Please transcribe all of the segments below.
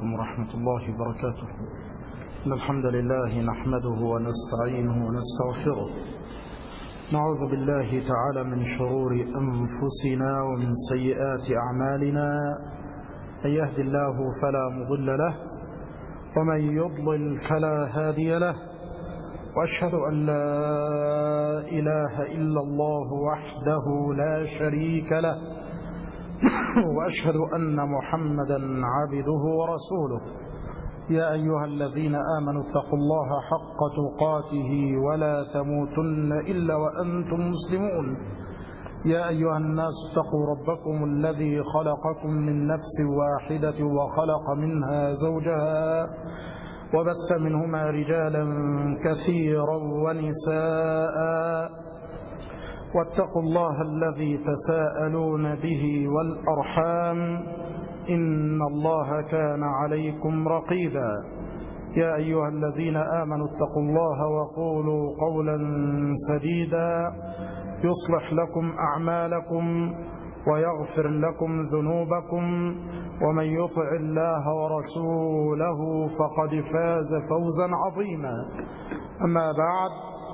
عليكم ورحمة الله وبركاته. إن الحمد لله نحمده ونستعينه ونستغفره، نعوذ بالله تعالى من شرور أنفسنا ومن سيئات أعمالنا، من يهد الله فلا مضل له ومن يضلل فلا هادي له، وأشهد أن لا إله إلا الله وحده لا شريك له، وأشهد أن محمدا عبده ورسوله. يا أيها الذين آمنوا اتقوا الله حق تقاته ولا تموتن إلا وأنتم مسلمون. يا أيها الناس اتقوا ربكم الذي خلقكم من نفس واحدة وخلق منها زوجها وبث منهما رجالا كثيرا ونساء، واتقوا الله الذي تساءلون به والأرحام إن الله كان عليكم رقيبا. يا أيها الذين آمنوا اتقوا الله وقولوا قولا سديدا يصلح لكم أعمالكم ويغفر لكم ذنوبكم، ومن يطع الله ورسوله فقد فاز فوزا عظيما. أما بعد،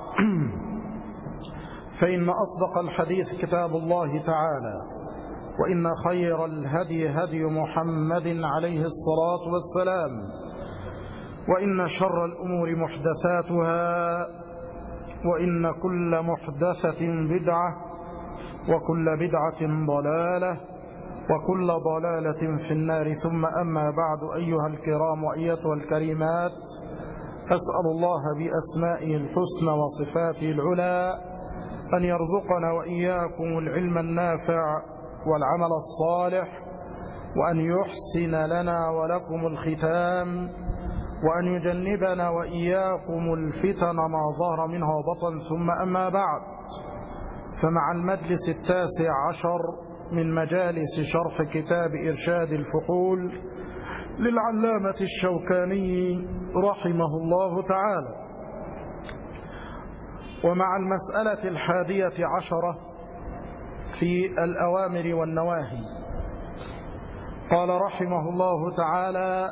فإن أصدق الحديث كتاب الله تعالى، وإن خير الهدي هدي محمد عليه الصلاة والسلام، وإن شر الأمور محدثاتها، وإن كل محدثة بدعة، وكل بدعة ضلالة، وكل ضلالة في النار. ثم أما بعد، أيها الكرام وأيتها الكريمات، أسأل الله بأسمائه الحسنى وصفاته العلى أن يرزقنا وإياكم العلم النافع والعمل الصالح، وأن يحسن لنا ولكم الختام، وأن يجنبنا وإياكم الفتن ما ظهر منها وبطن. ثم أما بعد، فمع المجلس 19 من مجالس شرح كتاب إرشاد الفحول للعلامة الشوكاني رحمه الله تعالى، ومع المسألة 11 في الأوامر والنواهي، قال رحمه الله تعالى: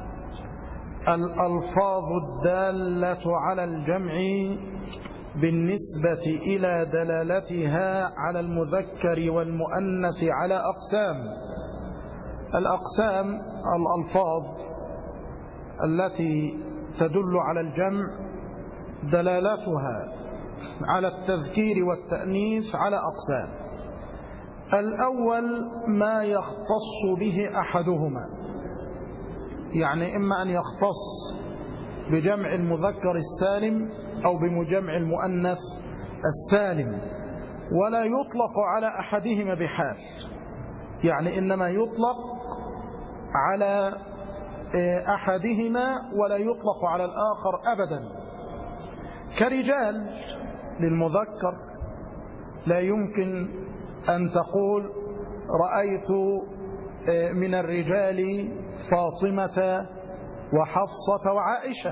الألفاظ الدالة على الجمع بالنسبة إلى دلالتها على المذكر والمؤنث على أقسام. الأقسام الألفاظ التي تدل على الجمع دلالتها على التذكير والتأنيث على أقسام. الأول ما يختص به أحدهما، يعني إما أن يختص بجمع المذكر السالم أو بجمع المؤنث السالم، ولا يطلق على أحدهما بحال، يعني إنما يطلق على أحدهما ولا يطلق على الآخر أبدا. كرجال للمذكر لا يمكن أن تقول رأيت من الرجال فاطمة وحفصة وعائشة.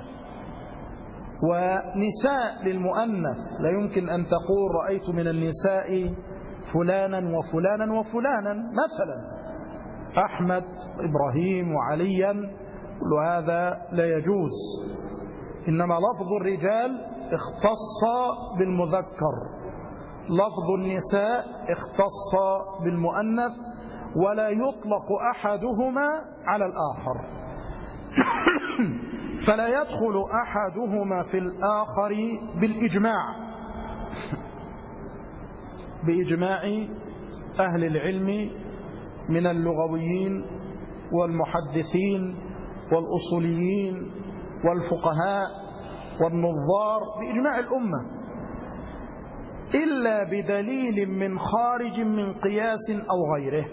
ونساء للمؤنث لا يمكن أن تقول رأيت من النساء فلانا وفلانا وفلانا، مثلا أحمد إبراهيم وعليا، كل هذا لا يجوز. إنما لفظ الرجال اختص بالمذكر، لفظ النساء اختص بالمؤنث، ولا يطلق أحدهما على الآخر. فلا يدخل أحدهما في الآخر بالإجماع، بإجماع أهل العلم من اللغويين والمحدثين والأصوليين والفقهاء والنظار، بإجماع الأمة، إلا بدليل من خارج من قياس أو غيره،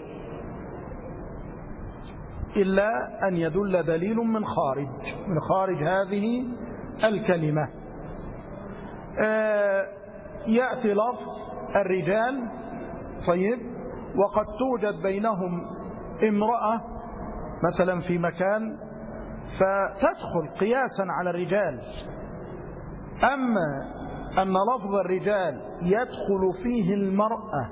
إلا أن يدل دليل من خارج هذه الكلمة. يأتي لفظ الرجال، طيب، وقد توجد بينهم امرأة مثلا في مكان فتدخل قياسا على الرجال. أما أن لفظ الرجال يدخل فيه المرأة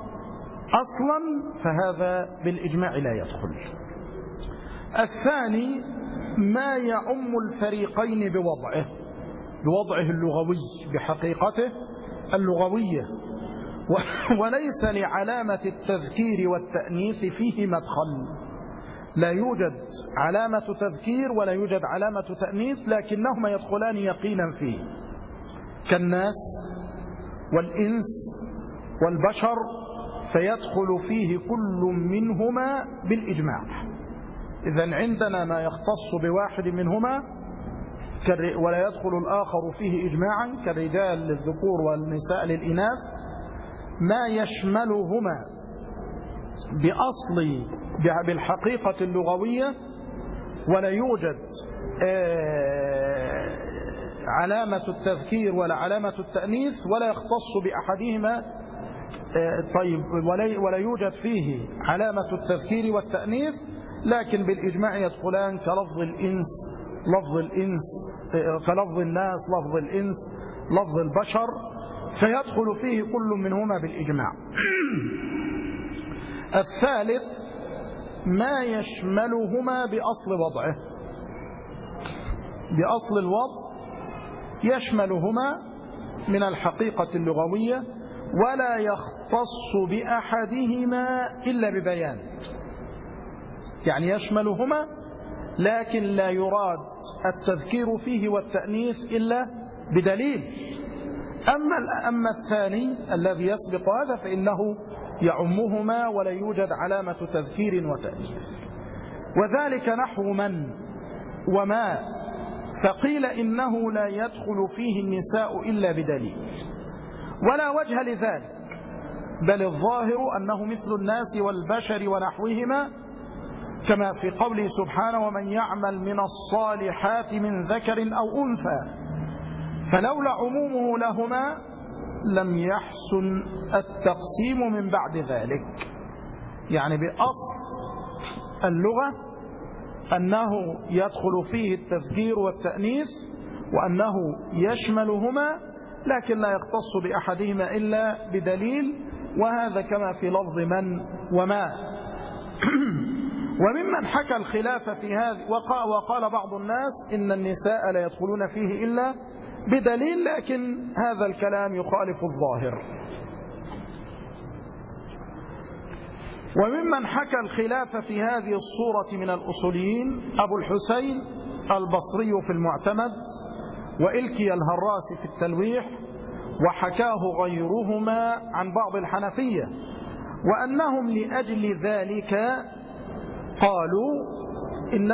أصلا فهذا بالإجماع لا يدخل. الثاني ما يعم الفريقين بوضعه اللغوي بحقيقته اللغوية، وليس لعلامة التذكير والتأنيث فيه مدخل. لا يوجد علامة تذكير ولا يوجد علامة تأنيث، لكنهما يدخلان يقينا فيه، كالناس والإنس والبشر، فيدخل فيه كل منهما بالإجماع. إذن عندنا ما يختص بواحد منهما ولا يدخل الآخر فيه إجماعا، كالرجال للذكور والنساء للإناث، ما يشملهما بالحقيقة اللغوية، ولا يوجد علامة التذكير ولا علامة التأنيث، ولا يختص بأحدهما طيب ولا يوجد فيه علامة التذكير والتأنيث، لكن بالإجماع يدخلان كلفظ الإنس كلفظ الناس لفظ الإنس لفظ البشر، فيدخل فيه كل منهما بالإجماع. الثالث ما يشملهما بأصل الوضع، يشملهما من الحقيقة اللغوية، ولا يختص بأحدهما إلا ببيان. يعني يشملهما لكن لا يراد التذكير فيه والتأنيث إلا بدليل. أما الثاني الذي يسبق هذا فإنه يعمهما ولا يوجد علامة تذكير وتأنيث. وذلك نحو من وما، فقيل إنه لا يدخل فيه النساء إلا بدليل، ولا وجه لذلك، بل الظاهر أنه مثل الناس والبشر ونحوهما، كما في قوله سبحانه: ومن يعمل من الصالحات من ذكر أو أنثى، فلولا عمومه لهما لم يحسن التقسيم من بعد ذلك. يعني بأصل اللغة أنه يدخل فيه التذكير والتأنيث، وأنه يشملهما لكن لا يختص بأحدهما إلا بدليل، وهذا كما في لفظ من وما. وممن حكى الخلاف في هذا وقال بعض الناس إن النساء لا يدخلون فيه إلا بدليل، لكن هذا الكلام يخالف الظاهر. وممن حكى الخلاف في هذه الصورة من الأصوليين أبو الحسين البصري في المعتمد، وإلكي الهراس في التلويح، وحكاه غيرهما عن بعض الحنفية، وأنهم لأجل ذلك قالوا إن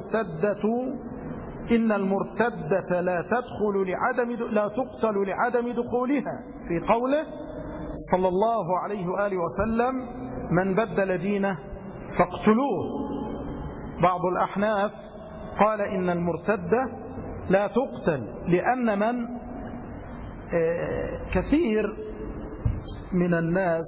المرتدة لا تقتل لعدم دخولها، في قوله صلى الله عليه وآله وسلم: من بدل دينه فاقتلوه. بعض الأحناف قال إن المرتدة لا تقتل، لأن من كثير من الناس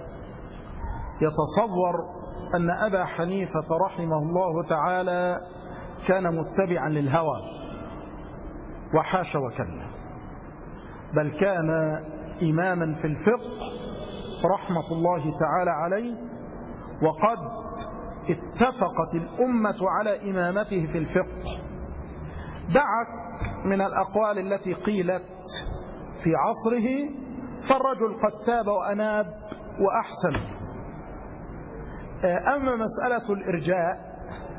يتصور أن أبا حنيفة رحمه الله تعالى كان متبعا للهوى، وحاش وكلا، بل كان إماما في الفقه رحمة الله تعالى عليه، وقد اتفقت الأمة على إمامته في الفقه. دعك من الأقوال التي قيلت في عصره، فالرجل قد تاب وأناب وأحسن. أما مسألة الإرجاء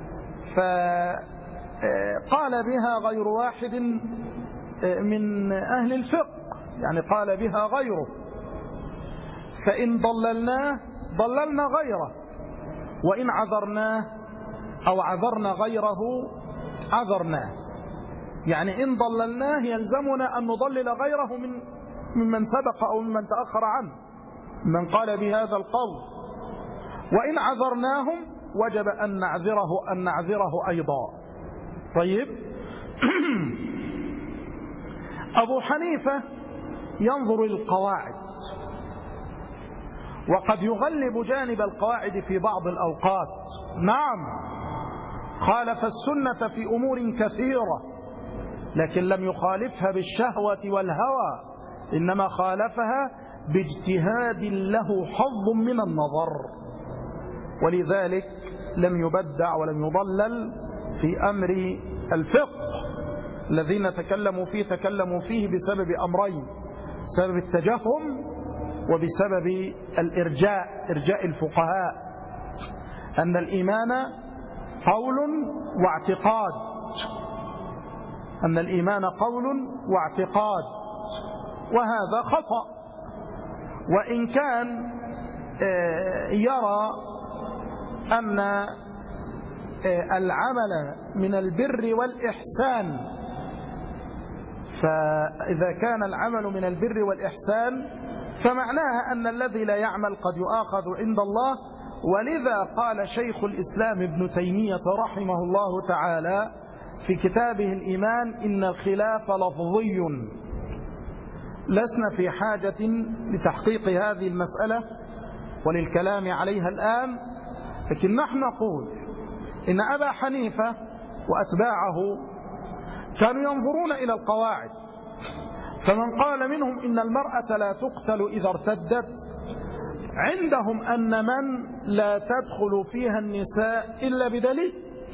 فقال بها غير واحد من أهل الفقه، يعني قال بها غيره، فإن ضللناه ضللنا غيره، وإن عذرناه أو عذرنا غيره عذرناه. يعني إن ضللناه يلزمنا أن نضلل غيره ممن سبق أو ممن تأخر عنه من قال بهذا القول، وإن عذرناهم وجب أن نعذره أيضا. طيب. أبو حنيفة ينظر للقواعد، وقد يغلب جانب القواعد في بعض الأوقات. نعم، خالف السنة في أمور كثيرة، لكن لم يخالفها بالشهوة والهوى، إنما خالفها باجتهاد له حظ من النظر، ولذلك لم يبدع ولم يضلل، في أمر الفقه الذين تكلموا فيه بسبب أمرين: بسبب التجهم وبسبب إرجاء الفقهاء، أن الإيمان قول واعتقاد، أن الإيمان قول واعتقاد، وهذا خطأ. وإن كان يرى أن العمل من البر والإحسان، فإذا كان العمل من البر والإحسان فمعناها أن الذي لا يعمل قد يؤاخذ عند الله. ولذا قال شيخ الإسلام ابن تيمية رحمه الله تعالى في كتابه الإيمان: إن الخلاف لفظي. لسنا في حاجة لتحقيق هذه المسألة وللكلام عليها الآن، لكن نحن نقول إن أبا حنيفة وأتباعه كانوا ينظرون إلى القواعد، فمن قال منهم إن المرأة لا تقتل إذا ارتدت، عندهم أن من لا تدخل فيها النساء إلا بدليل.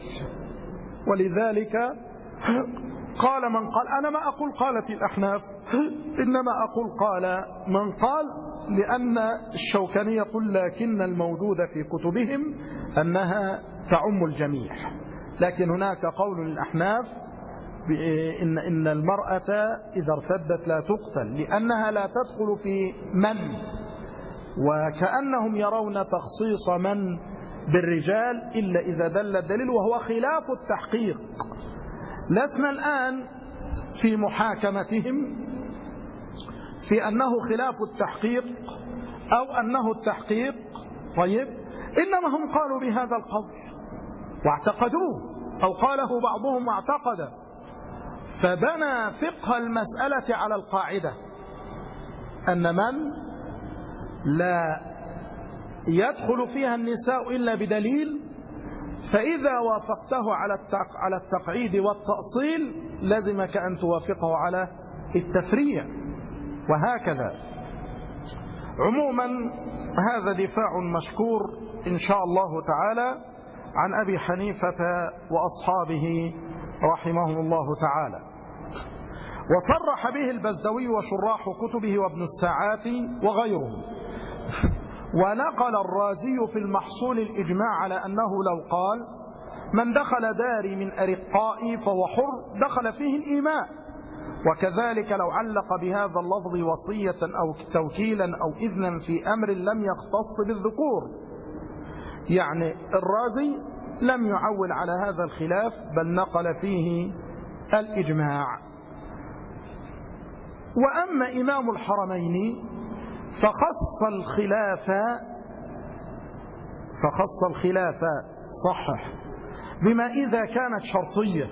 ولذلك قال من قال، أنا ما أقول قالت الأحناف، إنما أقول قال من قال، لأن الشوكاني يقول لكن الموجود في كتبهم أنها تعم الجميع، لكن هناك قول للأحناف إن المرأة إذا ارتدت لا تقتل لأنها لا تدخل في من، وكأنهم يرون تخصيص من بالرجال إلا إذا دل الدليل، وهو خلاف التحقيق. لسنا الآن في محاكمتهم في أنه خلاف التحقيق أو أنه التحقيق، طيب، إنما هم قالوا بهذا القول واعتقدوه، أو قاله بعضهم واعتقده، فبنى فقه المسألة على القاعدة أن من لا يدخل فيها النساء إلا بدليل، فإذا وافقته على التقعيد والتأصيل لزمك أن توافقه على التفريع، وهكذا. عموما هذا دفاع مشكور إن شاء الله تعالى عن أبي حنيفة وأصحابه رحمهم الله تعالى. وصرح به البزدوي وشراح كتبه وابن الساعات وغيرهم. ونقل الرازي في المحصول الإجماع على أنه لو قال من دخل داري من أرقائي فهو حر دخل فيه الإيماء، وكذلك لو علق بهذا اللفظ وصية أو توكيلا أو إذنا في أمر لم يختص بالذكور. يعني الرازي لم يعول على هذا الخلاف، بل نقل فيه الإجماع. وأما إمام الحرمين فخص الخلاف صحح بما إذا كانت شرطية،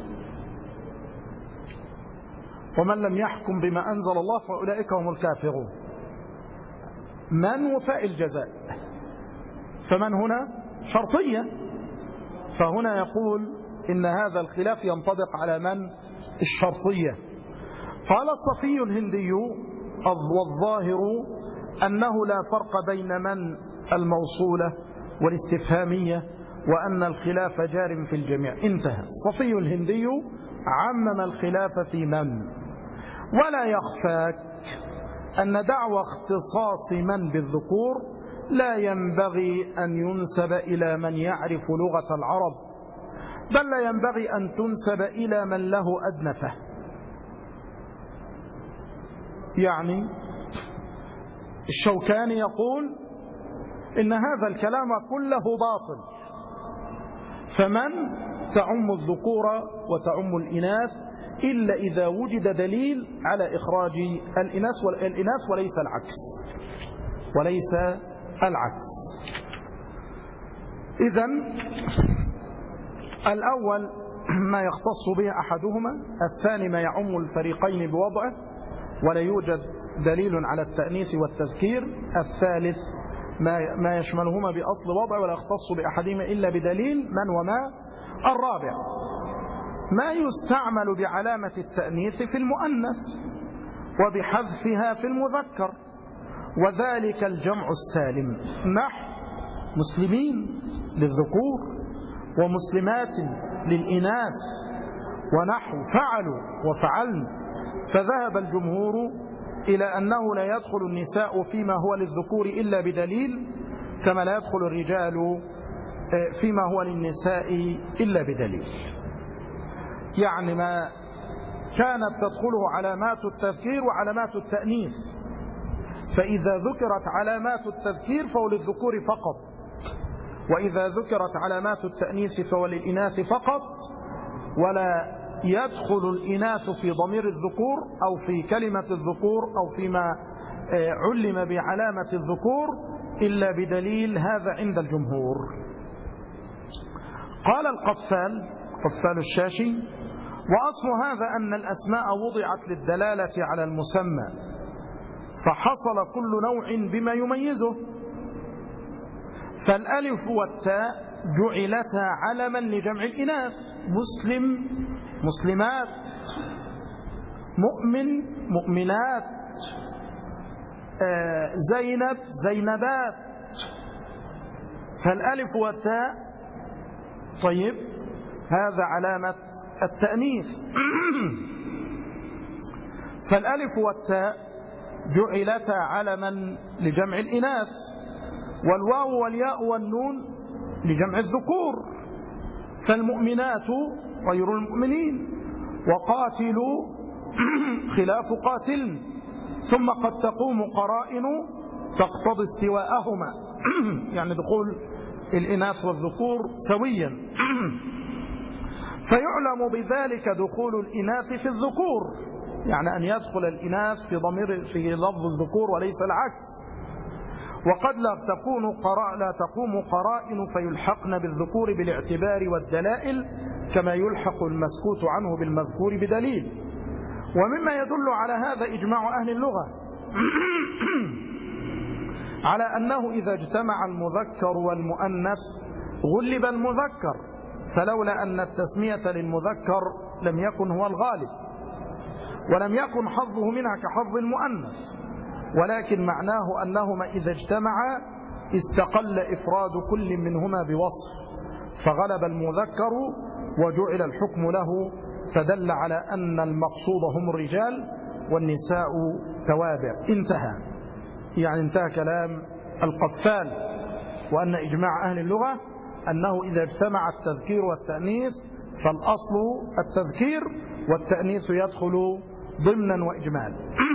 ومن لم يحكم بما أنزل الله فأولئك هم الكافرون. من وفاء الجزاء، فمن هنا شرطية، فهنا يقول إن هذا الخلاف ينطبق على من الشرطية. قال الصفي الهندي والظاهر أنه لا فرق بين من الموصولة والاستفهامية، وأن الخلاف جار في الجميع. انتهى. الصفي الهندي عمم الخلاف في من. ولا يخفاك أن دعوى اختصاص من بالذكور لا ينبغي أن ينسب إلى من يعرف لغة العرب، بل لا ينبغي أن تنسب إلى من له أدنى فهم. يعني الشوكاني يقول إن هذا الكلام كله باطل، فمن تعم الذكور وتعم الإناث إلا إذا وجد دليل على إخراج الإناث وليس العكس. إذن الأول ما يختص به أحدهما، الثاني ما يعم الفريقين بوضعه ولا يوجد دليل على التأنيث والتذكير، الثالث ما يشملهما بأصل وضع ولا يختص بأحدهما إلا بدليل، من وما. الرابع ما يستعمل بعلامة التأنيث في المؤنث وبحذفها في المذكر، وذلك الجمع السالم، نحو مسلمين للذكور ومسلمات للإناث ونحو فعلوا وفعلن، فذهب الجمهور إلى أنه لا يدخل النساء فيما هو للذكور إلا بدليل، كما لا يدخل الرجال فيما هو للنساء إلا بدليل. يعني ما كانت تدخله علامات التذكير وعلامات التأنيث، فإذا ذكرت علامات التذكير فهو للذكور فقط، وإذا ذكرت علامات التأنيث فهو للإناث فقط، ولا يدخل الإناث في ضمير الذكور أو في كلمة الذكور أو فيما علم بعلامة الذكور إلا بدليل، هذا عند الجمهور. قال قفال الشاشي: وأصل هذا أن الأسماء وضعت للدلالة على المسمى، فحصل كل نوع بما يميزه، فالألف والتاء جعلتا علما لجمع الإناث: مسلم مسلمات، مؤمن مؤمنات، زينب زينبات، فالألف والتاء طيب هذا علامة التأنيث. فالألف والتاء جعلتا علما لجمع الإناث، والواو والياء والنون لجمع الذكور، فالمؤمنات غير المؤمنين، وقاتلوا خلاف قاتل، ثم قد تقوم قرائن تقتضي استواءهما، يعني دخول الإناث والذكور سويا، فيعلم بذلك دخول الإناث في الذكور، يعني أن يدخل الإناث في لفظ الذكور وليس العكس. وقد لا تقوم قرائن فيلحقن بالذكور بالاعتبار والدلائل، كما يلحق المسكوت عنه بالمذكور بدليل. ومما يدل على هذا إجماع أهل اللغة على أنه إذا اجتمع المذكر والمؤنث غلب المذكر، فلولا أن التسمية للمذكر لم يكن هو الغالب، ولم يكن حظه منها كحظ المؤنث، ولكن معناه أنهما إذا اجتمعا استقل إفراد كل منهما بوصف، فغلب المذكر وجعل الحكم له، فدل على أن المقصود هم الرجال والنساء توابع. انتهى كلام القفال، وأن إجماع أهل اللغة أنه إذا اجتمع التذكير والتأنيث فالأصل التذكير، والتأنيث يدخل ضمنا وإجمال.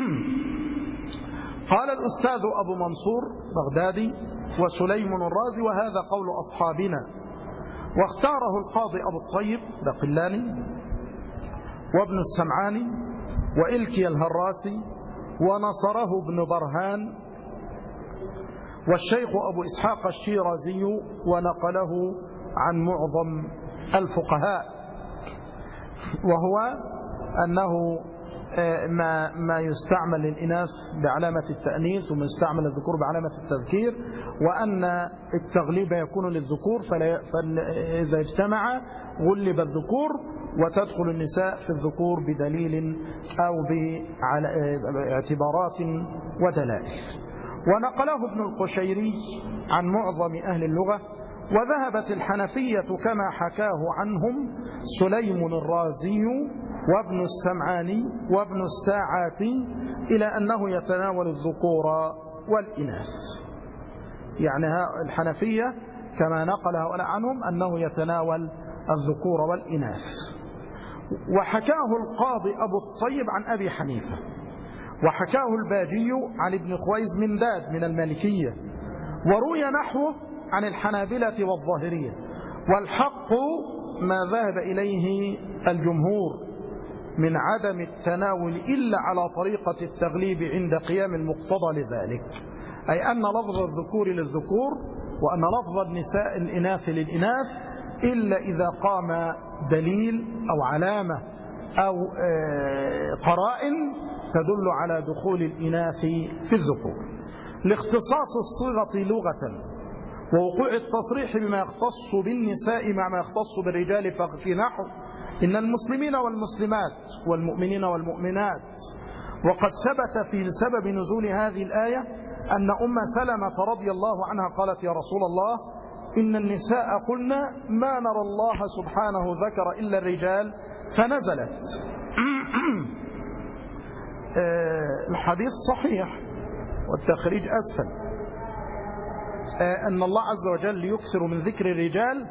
قال الأستاذ أبو منصور بغدادي وسليم الرازي: وهذا قول أصحابنا، واختاره القاضي أبو الطيب بقلاني وابن السمعاني وإلكي الهراسي، ونصره ابن برهان والشيخ أبو إسحاق الشيرازي، ونقله عن معظم الفقهاء، وهو أنه ما يستعمل للإناث بعلامة التأنيث وما يستعمل الذكور بعلامة التذكير، وأن التغليب يكون للذكور، فإذا اجتمع غلب الذكور، وتدخل النساء في الذكور بدليل أو باعتبارات ودلائل. ونقله ابن القشيري عن معظم أهل اللغة. وذهبت الحنفية كما حكاه عنهم سليم الرازي وابن السمعاني وابن الساعاتي إلى أنه يتناول الذكور والإناث، يعني الحنفية كما نقل هؤلاء عنهم أنه يتناول الذكور والإناث. وحكاه القاضي أبو الطيب عن أبي حنيفة، وحكاه الباجي عن ابن خويز من داد من المالكية، وروي نحوه عن الحنابلة والظاهرية، والحق ما ذهب إليه الجمهور من عدم التناول إلا على طريقة التغليب عند قيام المقتضى لذلك، أي أن لفظ الذكور للذكور وأن لفظ النساء الإناث للإناث إلا إذا قام دليل أو علامة أو قرائن تدل على دخول الإناث في الذكور، لاختصاص الصيغة لغة ووقوع التصريح بما يختص بالنساء مع ما يختص بالرجال، في نحو إن المسلمين والمسلمات والمؤمنين والمؤمنات. وقد ثبت في سبب نزول هذه الآية أن أم سلمة رضي الله عنها قالت: يا رسول الله إن النساء قلنا ما نرى الله سبحانه ذكر إلا الرجال فنزلت. الحديث صحيح والتخريج أسفل، أن الله عز وجل يكثر من ذكر الرجال،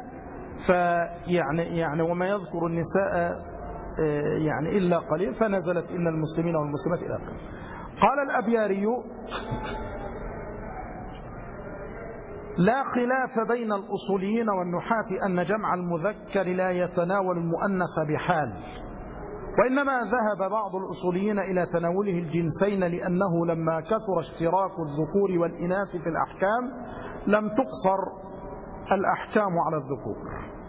فيعني وما يذكر النساء يعني إلا قليل، فنزلت إن المسلمين والمسلمات إلى آخره. قال الأبياري: لا خلاف بين الأصوليين والنحاة أن جمع المذكر لا يتناول المؤنث بحال، وإنما ذهب بعض الأصوليين إلى تناوله الجنسين، لأنه لما كثر اشتراك الذكور والإناث في الأحكام لم تقصر الأحكام على الذكور.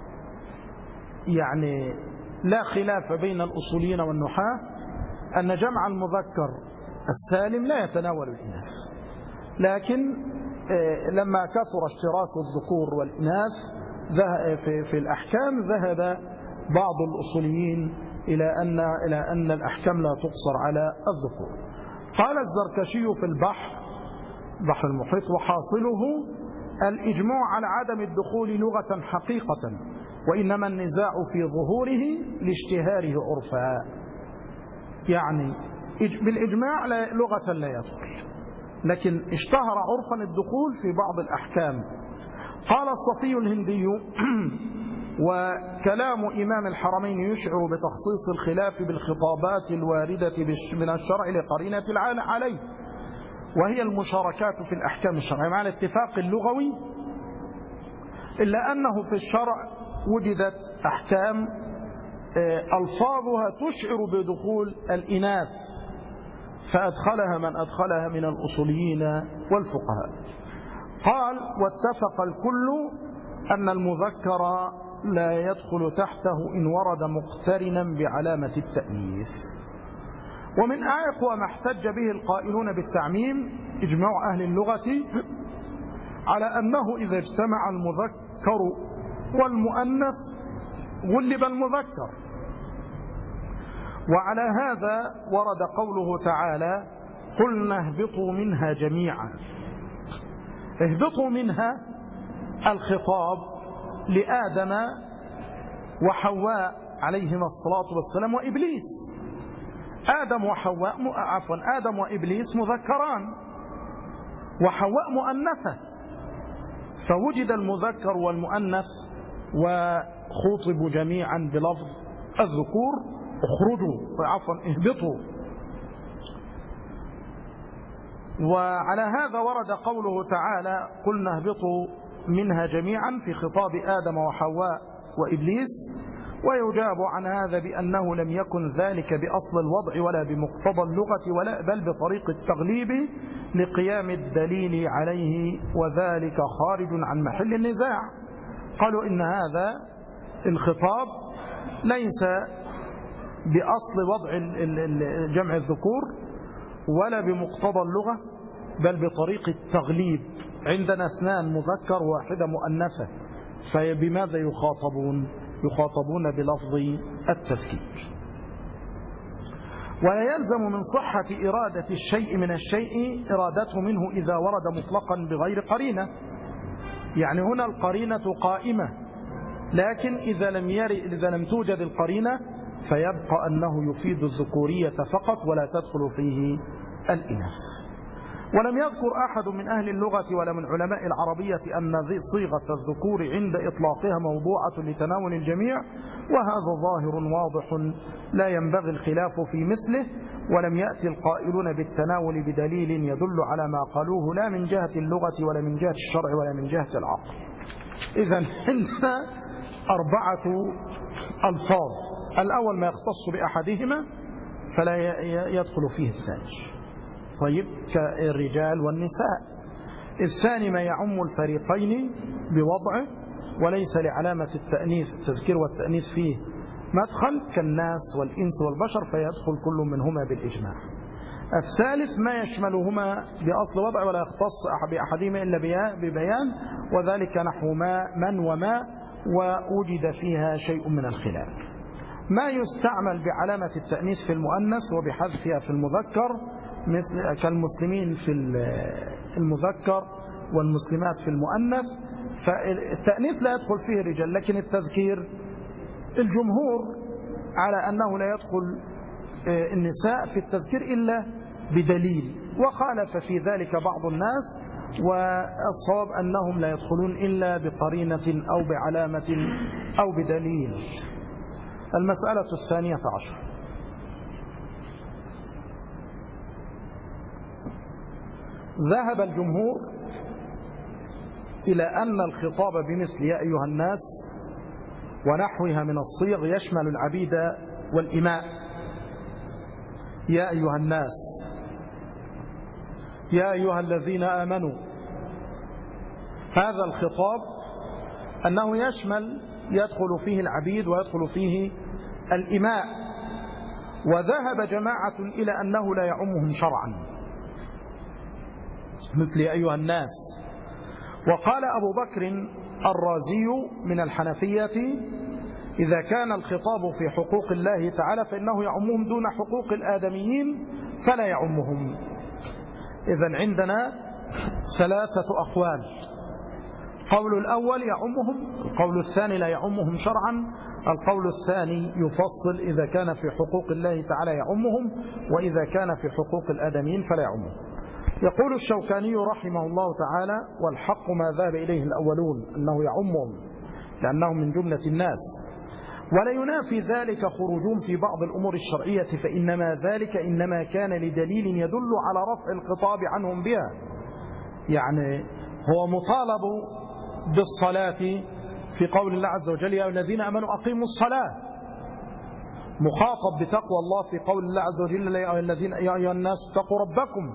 يعني لا خلاف بين الأصوليين والنحاة أن جمع المذكر السالم لا يتناول الإناث، لكن لما كثر اشتراك الذكور والإناث في الأحكام ذهب بعض الأصوليين إلى أن الأحكام لا تقصر على الذكور. قال الزركشي في بحر المحيط: وحاصله الإجماع على عدم الدخول لغة حقيقة، وإنما النزاع في ظهوره لاشتهاره عرفا. يعني بالإجماع لغة لا يدخل، لكن اشتهر عرفا الدخول في بعض الأحكام. قال الصفي الهندي: وكلام إمام الحرمين يشعر بتخصيص الخلاف بالخطابات الواردة من الشرع لقرينة عليه، وهي المشاركات في الأحكام الشرعية مع الاتفاق اللغوي، إلا أنه في الشرع وجدت أحكام ألفاظها تشعر بدخول الإناث، فأدخلها من أدخلها من الأصوليين والفقهاء. قال: واتفق الكل أن المذكر لا يدخل تحته إن ورد مقترنا بعلامة التأنيث. ومن أقوى ما احتج به القائلون بالتعميم إجماع أهل اللغة على أنه إذا اجتمع المذكر والمؤنث غلب المذكر. وعلى هذا ورد قوله تعالى: قلنا اهبطوا منها جميعا. اهبطوا منها الخطاب لآدم وحواء عليهما الصلاة والسلام وإبليس. آدم وإبليس مذكران، وحواء مؤنثة، فوجد المذكر والمؤنث وخوطبوا جميعا بلفظ الذكور: اهبطوا. وعلى هذا ورد قوله تعالى: قلنا اهبطوا منها جميعا في خطاب آدم وحواء وإبليس. ويجاب عن هذا بأنه لم يكن ذلك بأصل الوضع ولا بمقتضى اللغة، ولا بل بطريق التغليب لقيام الدليل عليه، وذلك خارج عن محل النزاع. قالوا إن هذا الخطاب ليس بأصل وضع جمع الذكور ولا بمقتضى اللغة، بل بطريق التغليب. عندنا اثنان مذكر واحدة مؤنثة، فبماذا يخاطبون بلفظ التذكير. ولا يلزم من صحة إرادة الشيء من الشيء إرادته منه إذا ورد مطلقا بغير قرينة. يعني هنا القرينة قائمة، لكن إذا لم توجد القرينة فيبقى أنه يفيد الذكورية فقط ولا تدخل فيه الإناث. ولم يذكر أحد من أهل اللغة ولا من علماء العربية أن صيغة الذكور عند إطلاقها موضوعة لتناول الجميع، وهذا ظاهر واضح لا ينبغي الخلاف في مثله. ولم يأتي القائلون بالتناول بدليل يدل على ما قالوه، لا من جهة اللغة ولا من جهة الشرع ولا من جهة العقل. إذن عندنا 4 ألفاظ: الأول ما يختص بأحدهما فلا يدخل فيه الثاني، طيب، كالرجال والنساء. الثاني ما يعم الفريقين بوضعه وليس لعلامة التذكير والتأنيث فيه مدخل، كالناس والإنس والبشر، فيدخل كل منهما بالإجماع. الثالث ما يشملهما بأصل وضع ولا يختص بأحدهما إلا ببيان، وذلك نحو من وما، ووجد فيها شيء من الخلاف. ما يستعمل بعلامة التأنيث في المؤنث وبحذفها في المذكر، كالمسلمين في المذكر والمسلمات في المؤنث، فالتأنيث لا يدخل فيه الرجال، لكن التذكير الجمهور على أنه لا يدخل النساء في التذكير إلا بدليل، وخالف في ذلك بعض الناس، والصواب أنهم لا يدخلون إلا بقرينة أو بعلامة أو بدليل. المسألة 12، ذهب الجمهور إلى أن الخطاب بمثل يا أيها الناس ونحوها من الصيغ يشمل العبيد والإماء. يا أيها الناس، يا أيها الذين آمنوا، هذا الخطاب أنه يدخل فيه العبيد ويدخل فيه الإماء. وذهب جماعة إلى أنه لا يعمهم شرعا مثل يا أيها الناس. وقال أبو بكر الرازي من الحنفية إذا كان الخطاب في حقوق الله تعالى فإنه يعمهم دون حقوق الآدميين فلا يعمهم. إذن عندنا 3 أقوال: القول الأول يعمهم، القول الثاني لا يعمهم شرعا، القول الثاني يفصل إذا كان في حقوق الله تعالى يعمهم، وإذا كان في حقوق الآدميين فلا يعمهم. يقول الشوكاني رحمه الله تعالى: والحق ما ذهب إليه الأولون أنه يعمهم لأنهم من جملة الناس، ولا ينافي ذلك خروجهم في بعض الأمور الشرعية، فإنما ذلك إنما كان لدليل يدل على رفع الخطاب عنهم بها. يعني هو مطالب بالصلاة في قول الله عز وجل يا الذين آمنوا أقيموا الصلاة، مخاطب بتقوى الله في قول الله عز وجل يا أيها الناس اتقوا ربكم،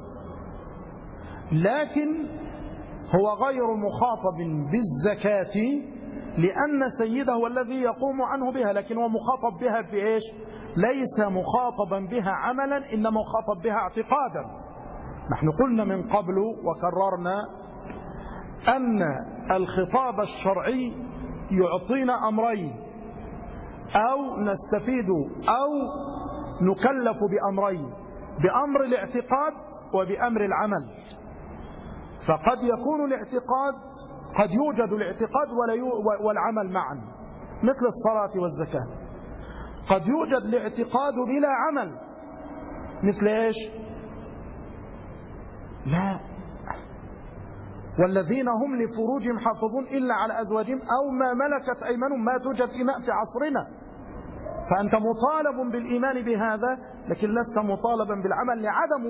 لكن هو غير مخاطب بالزكاة لأن سيده هو الذي يقوم عنه بها، لكن هو مخاطب بها في إيش؟ ليس مخاطبا بها عملا، إنما مخاطب بها اعتقادا. نحن قلنا من قبل وكررنا أن الخطاب الشرعي يعطينا أمرين، أو نستفيد أو نكلف بأمرين: بأمر الاعتقاد وبأمر العمل. فقد يكون الاعتقاد، قد يوجد الاعتقاد والعمل معا مثل الصلاة والزكاة. قد يوجد الاعتقاد بلا عمل مثل إيش؟ لا، والذين هم لفروجهم حافظون إلا على أزواجهم أو ما ملكت أيمانهم، ما توجد إماء في عصرنا. فأنت مطالب بالإيمان بهذا، لكن لست مطالبا بالعمل لعدم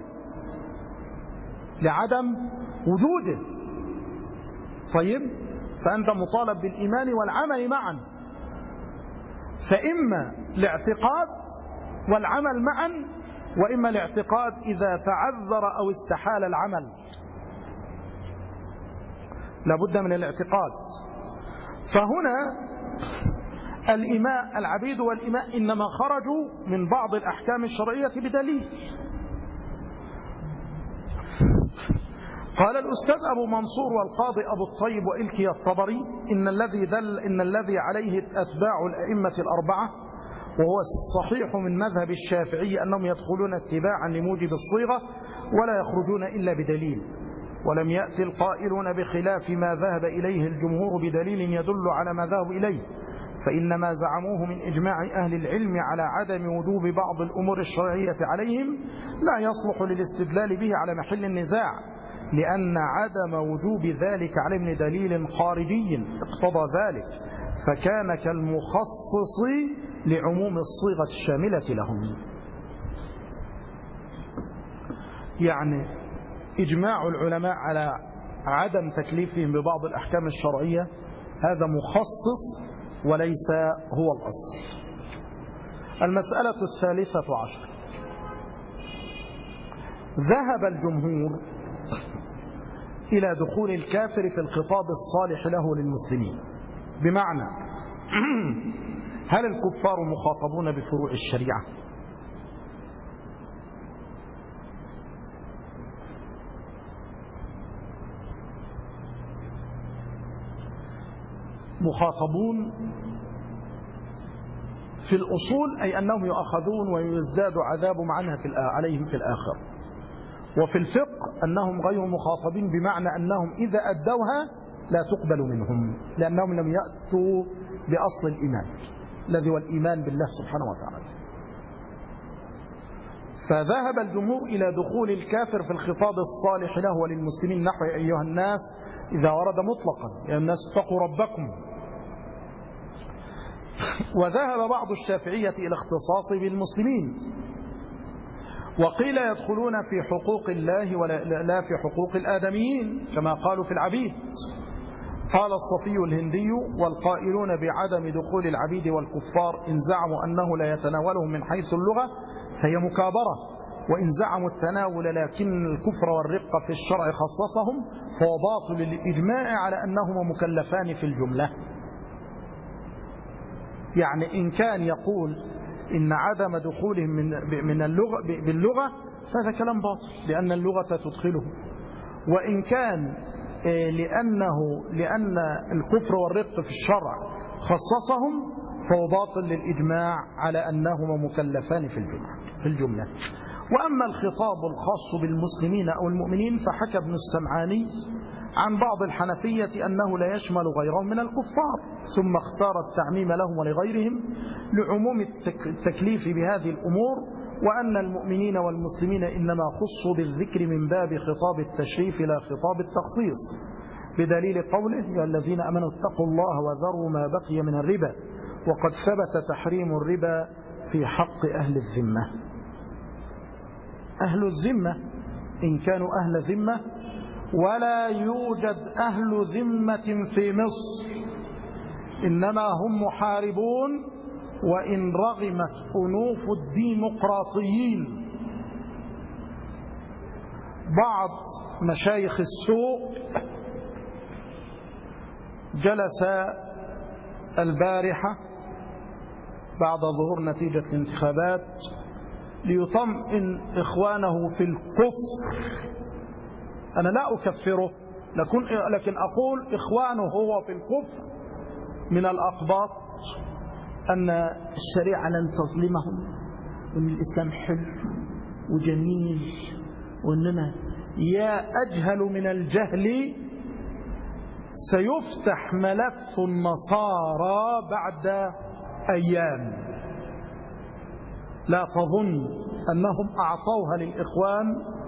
وجوده. طيب، فأنت مطالب بالإيمان والعمل معا، فإما الاعتقاد والعمل معا، وإما الاعتقاد إذا تعذر أو استحال العمل. لابد من الاعتقاد. فهنا الإماء، العبيد والإماء إنما خرجوا من بعض الأحكام الشرعية بدليل. قال الأستاذ أبو منصور والقاضي أبو الطيب وإلكي الطبري: إن الذي عليه أتباع الأئمة الأربعة، وهو الصحيح من مذهب الشافعي، أنهم يدخلون اتباعا لموجب الصيغة ولا يخرجون إلا بدليل. ولم يأتي القائلون بخلاف ما ذهب إليه الجمهور بدليل يدل على ما ذهب إليه، فإنما زعموه من إجماع أهل العلم على عدم وجوب بعض الأمور الشرعية عليهم لا يصلح للاستدلال به على محل النزاع، لأن عدم وجوب ذلك عليهم دليل خارجي اقتضى ذلك، فكان كالمخصص لعموم الصيغة الشاملة لهم. يعني إجماع العلماء على عدم تكليفهم ببعض الأحكام الشرعية هذا مخصص وليس هو الأصل. المسألة 13، ذهب الجمهور إلى دخول الكافر في الخطاب الصالح له للمسلمين، بمعنى هل الكفار مخاطبون بفروع الشريعة؟ مخاطبون في الأصول، أي أنهم يؤخذون ويزداد عذابهم عنها عليهم في الآخر. وفي الفقه أنهم غير مخاطبين، بمعنى أنهم إذا أدوها لا تقبل منهم، لأنهم لم يأتوا بأصل الإيمان الذي هو الإيمان بالله سبحانه وتعالى. فذهب الجمهور إلى دخول الكافر في الخطاب الصالح له وللمسلمين نحو أيها الناس إذا ورد مطلقا يا الناس اتقوا ربكم. وذهب بعض الشافعية إلى اختصاصه بالمسلمين، وقيل يدخلون في حقوق الله ولا في حقوق الآدميين كما قالوا في العبيد. قال الصفي الهندي: والقائلون بعدم دخول العبيد والكفار إن زعموا أنه لا يتناولهم من حيث اللغة فهي مكابرة، وإن زعموا التناول لكن الكفر والرق في الشرع خصصهم فهو باطل للإجماع على أنهما مكلفان في الجملة. يعني إن كان يقول إن عدم دخولهم من اللغة باللغة فهذا كلام باطل لأن اللغة تدخله، وإن كان لأن الكفر والرق في الشرع خصصهم فهو باطل للإجماع على أنهما مكلفان في الجملة. وأما الخطاب الخاص بالمسلمين أو المؤمنين فحكى ابن السمعاني عن بعض الحنفية أنه لا يشمل غيرهم من الكفار، ثم اختار التعميم لهم ولغيرهم لعموم التكليف بهذه الأمور، وأن المؤمنين والمسلمين إنما خصوا بالذكر من باب خطاب التشريف لا خطاب التخصيص، بدليل قوله: يا الذين آمنوا اتقوا الله وذروا ما بقي من الربا وقد ثبت تحريم الربا في حق أهل الذمة. أهل الذمة إن كانوا أهل ذمة، ولا يوجد أهل ذمة في مصر، إنما هم محاربون، وإن رغمت أنوف الديمقراطيين. بعض مشايخ السوق جلس البارحة بعد ظهور نتيجة الانتخابات ليطمئن إخوانه في الكفر. أنا لا أكفره، لكن أقول إخوانه هو في الكفر من الأقباط، أن الشريعة لن تظلمهم، وأن الإسلام حلو وجميل، وأننا يا أجهل من الجهل سيفتح ملف النصارى بعد أيام. لا تظن أنهم أعطوها للإخوان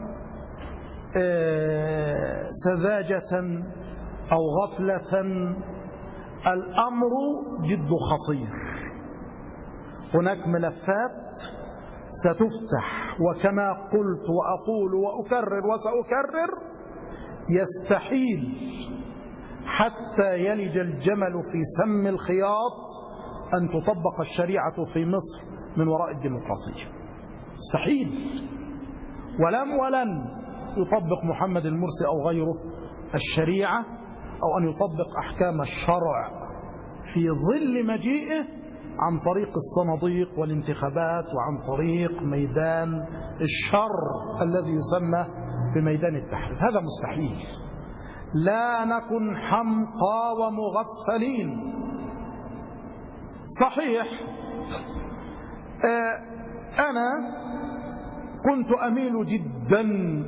سذاجة أو غفلة، الأمر جد خطير. هناك ملفات ستفتح، وكما قلت وأقول وأكرر وسأكرر، يستحيل حتى يلج الجمل في سم الخياط أن تطبق الشريعة في مصر من وراء الديمقراطية. مستحيل. ولن يطبق محمد المرسي أو غيره الشريعة، أو أن يطبق أحكام الشرع في ظل مجيئه عن طريق الصناديق والانتخابات وعن طريق ميدان الشر الذي يسمى بميدان التحرير. هذا مستحيل. لا نكن حمقى ومغفلين. صحيح أنا كنت أميل جدا،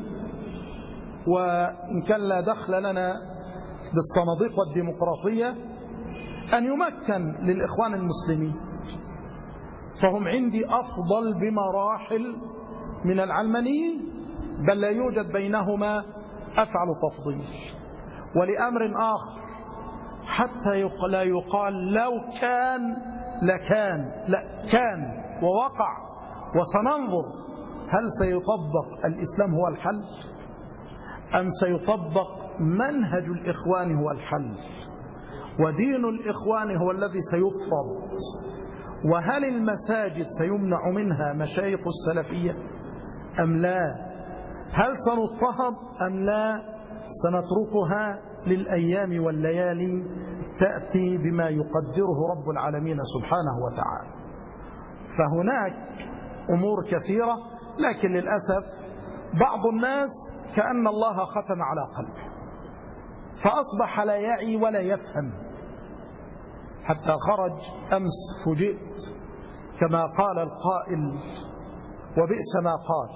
وإن كان لا دخل لنا بالصناديق والديمقراطية، أن يمكن للإخوان المسلمين، فهم عندي أفضل بمراحل من العلمانيين، بل لا يوجد بينهما أفعل تفضيل. ولأمر آخر، حتى لا يقال لو كان لكان، لا كان ووقع، وسننظر هل سيطبق الإسلام هو الحل أم سيطبق منهج الإخوان هو الحل، ودين الإخوان هو الذي سيفرض. وهل المساجد سيمنع منها مشايخ السلفية أم لا؟ هل سنضطهد أم لا؟ سنتركها للأيام والليالي تأتي بما يقدره رب العالمين سبحانه وتعالى. فهناك أمور كثيرة، لكن للأسف بعض الناس كأن الله ختم على قلبه فأصبح لا يعي ولا يفهم. حتى خرج أمس فوجئت كما قال القائل وبئس ما قال،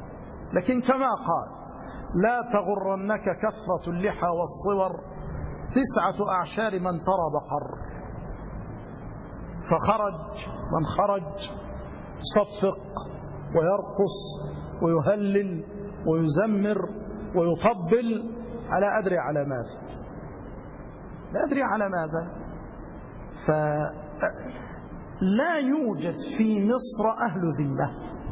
لكن كما قال: لا تغرنك كثرة اللحى والصور 9 أعشار من ترى بقر، فخرج من خرج يصفق ويرقص ويهلل ويزمر ويطبل لا أدري على ماذا، لا أدري على ماذا. فلا يوجد في مصر أهل ذمة،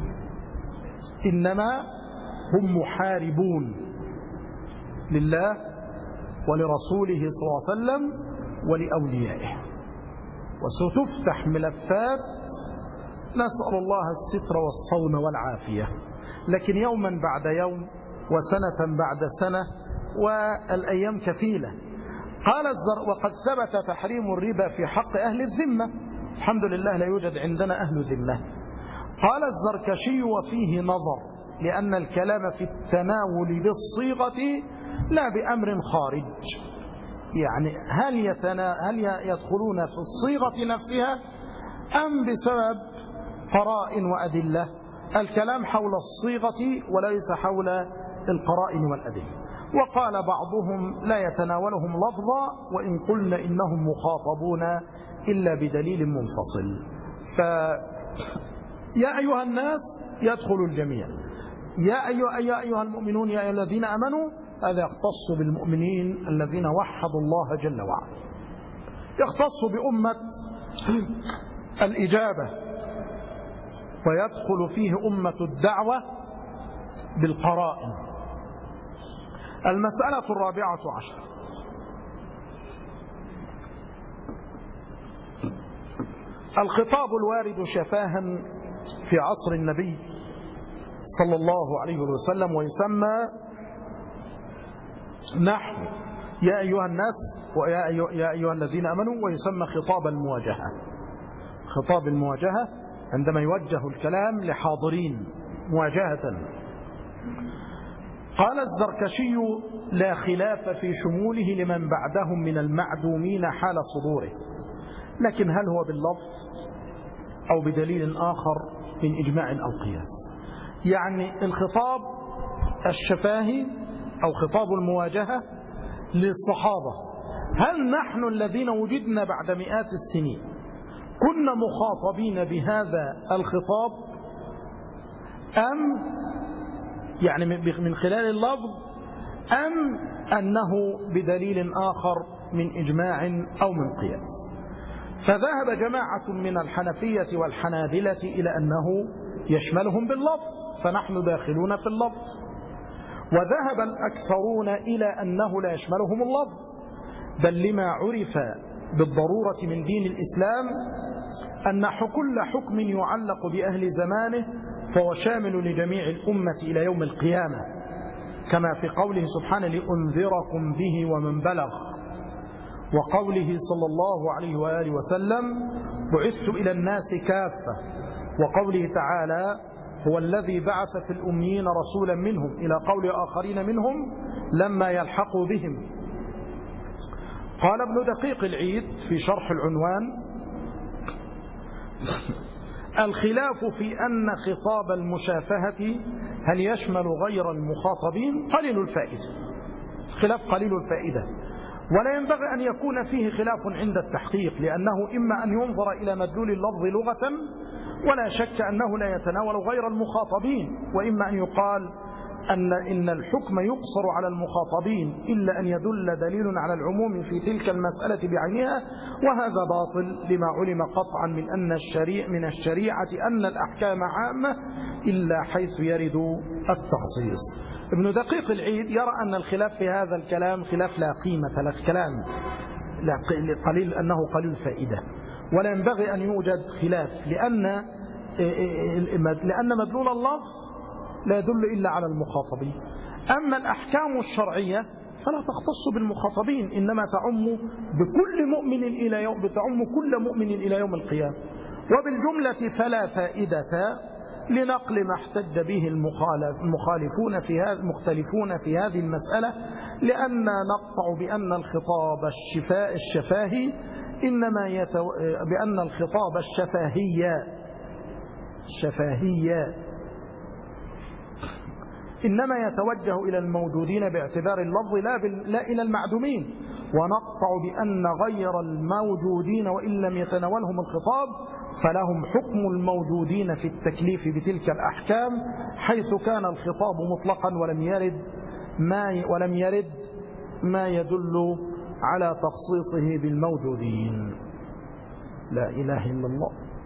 إنما هم محاربون لله ولرسوله صلى الله عليه وسلم ولأوليائه، وستفتح ملفات نسأل الله الستر والصون والعافية، لكن يوما بعد يوم وسنة بعد سنة والأيام كفيلة. قال وقد ثبت تحريم الربا في حق أهل الذمة، الحمد لله لا يوجد عندنا أهل ذمة. قال الزركشي وفيه نظر، لأن الكلام في التناول بالصيغة لا بأمر خارج، يعني هل يدخلون في الصيغة نفسها أم بسبب قرائن وأدلة؟ الكلام حول الصيغة وليس حول القرائن والأدلة. وقال بعضهم لا يتناولهم لفظا، وإن قلنا إنهم مخاطبون إلا بدليل منفصل. يا أيها الناس يدخل الجميع، يا أيها المؤمنون يا أيها الذين أمنوا، هذا يختص بالمؤمنين الذين وحدوا الله جل وعلا، يختص بأمة الإجابة، ويدخل فيه أمة الدعوة بالقرائن. المسألة 14، الخطاب الوارد شفاها في عصر النبي صلى الله عليه وسلم، ويسمى نحو يا أيها الناس ويا أيها الذين أمنوا، ويسمى خطاب المواجهة. خطاب المواجهة عندما يوجه الكلام لحاضرين مواجهة. قال الزركشي لا خلاف في شموله لمن بعدهم من المعدومين حال صدوره، لكن هل هو باللفظ أو بدليل آخر من إجماع أو قياس؟ يعني الخطاب الشفاهي أو خطاب المواجهة للصحابة، هل نحن الذين وجدنا بعد مئات السنين كنا مخاطبين بهذا الخطاب، أم يعني من خلال اللفظ، أم أنه بدليل آخر من إجماع أو من قياس؟ فذهب جماعة من الحنفية والحنابلة إلى أنه يشملهم باللفظ، فنحن داخلون في اللفظ. وذهب الأكثرون إلى أنه لا يشملهم اللفظ، بل لما عرف بالضرورة من دين الإسلام أن كل حكم يعلق بأهل زمانه فهو شامل لجميع الأمة إلى يوم القيامة، كما في قوله سبحانه لأنذركم به ومن بلغ، وقوله صلى الله عليه وآله وسلم بعثت إلى الناس كافة، وقوله تعالى هو الذي بعث في الأميين رسولا منهم، إلى قول آخرين منهم لما يلحقوا بهم. قال ابن دقيق العيد في شرح العنوان الخلاف في أن خطاب المشافهة هل يشمل غير المخاطبين قليل الفائدة، خلاف قليل الفائدة، ولا ينبغي أن يكون فيه خلاف عند التحقيق، لأنه إما أن ينظر إلى مدلول اللفظ لغة، ولا شك أنه لا يتناول غير المخاطبين، وإما أن يقال إن الحكم يقصر على المخاطبين إلا أن يدل دليل على العموم في تلك المسألة بعينها، وهذا باطل لما علم قطعا من الشريعة أن الأحكام عامة إلا حيث يرد التخصيص. ابن دقيق العيد يرى أن الخلاف في هذا الكلام خلاف لا قيمة له، الكلام قليل، أنه قليل فائدة، ولا ينبغي أن يوجد خلاف، لأن مدلول اللفظ لا يدل إلا على المخاطبين. أما الأحكام الشرعية فلا تختص بالمخاطبين، إنما تعم بكل مؤمن بتعم كل مؤمن إلى يوم القيامة. وبالجملة فلا فائدة لنقل ما احتج به المختلفون في هذه المسألة، لأن نقطع بأن الخطاب الشفاهي بأن الخطاب الشفاهي إنما يتوجه إلى الموجودين باعتبار اللفظ لا إلى المعدومين، ونقطع بأن غير الموجودين وإن لم يتناولهم الخطاب فلهم حكم الموجودين في التكليف بتلك الأحكام، حيث كان الخطاب مطلقا ولم يرد ما يدل على تخصيصه بالموجودين. لا إله إلا الله.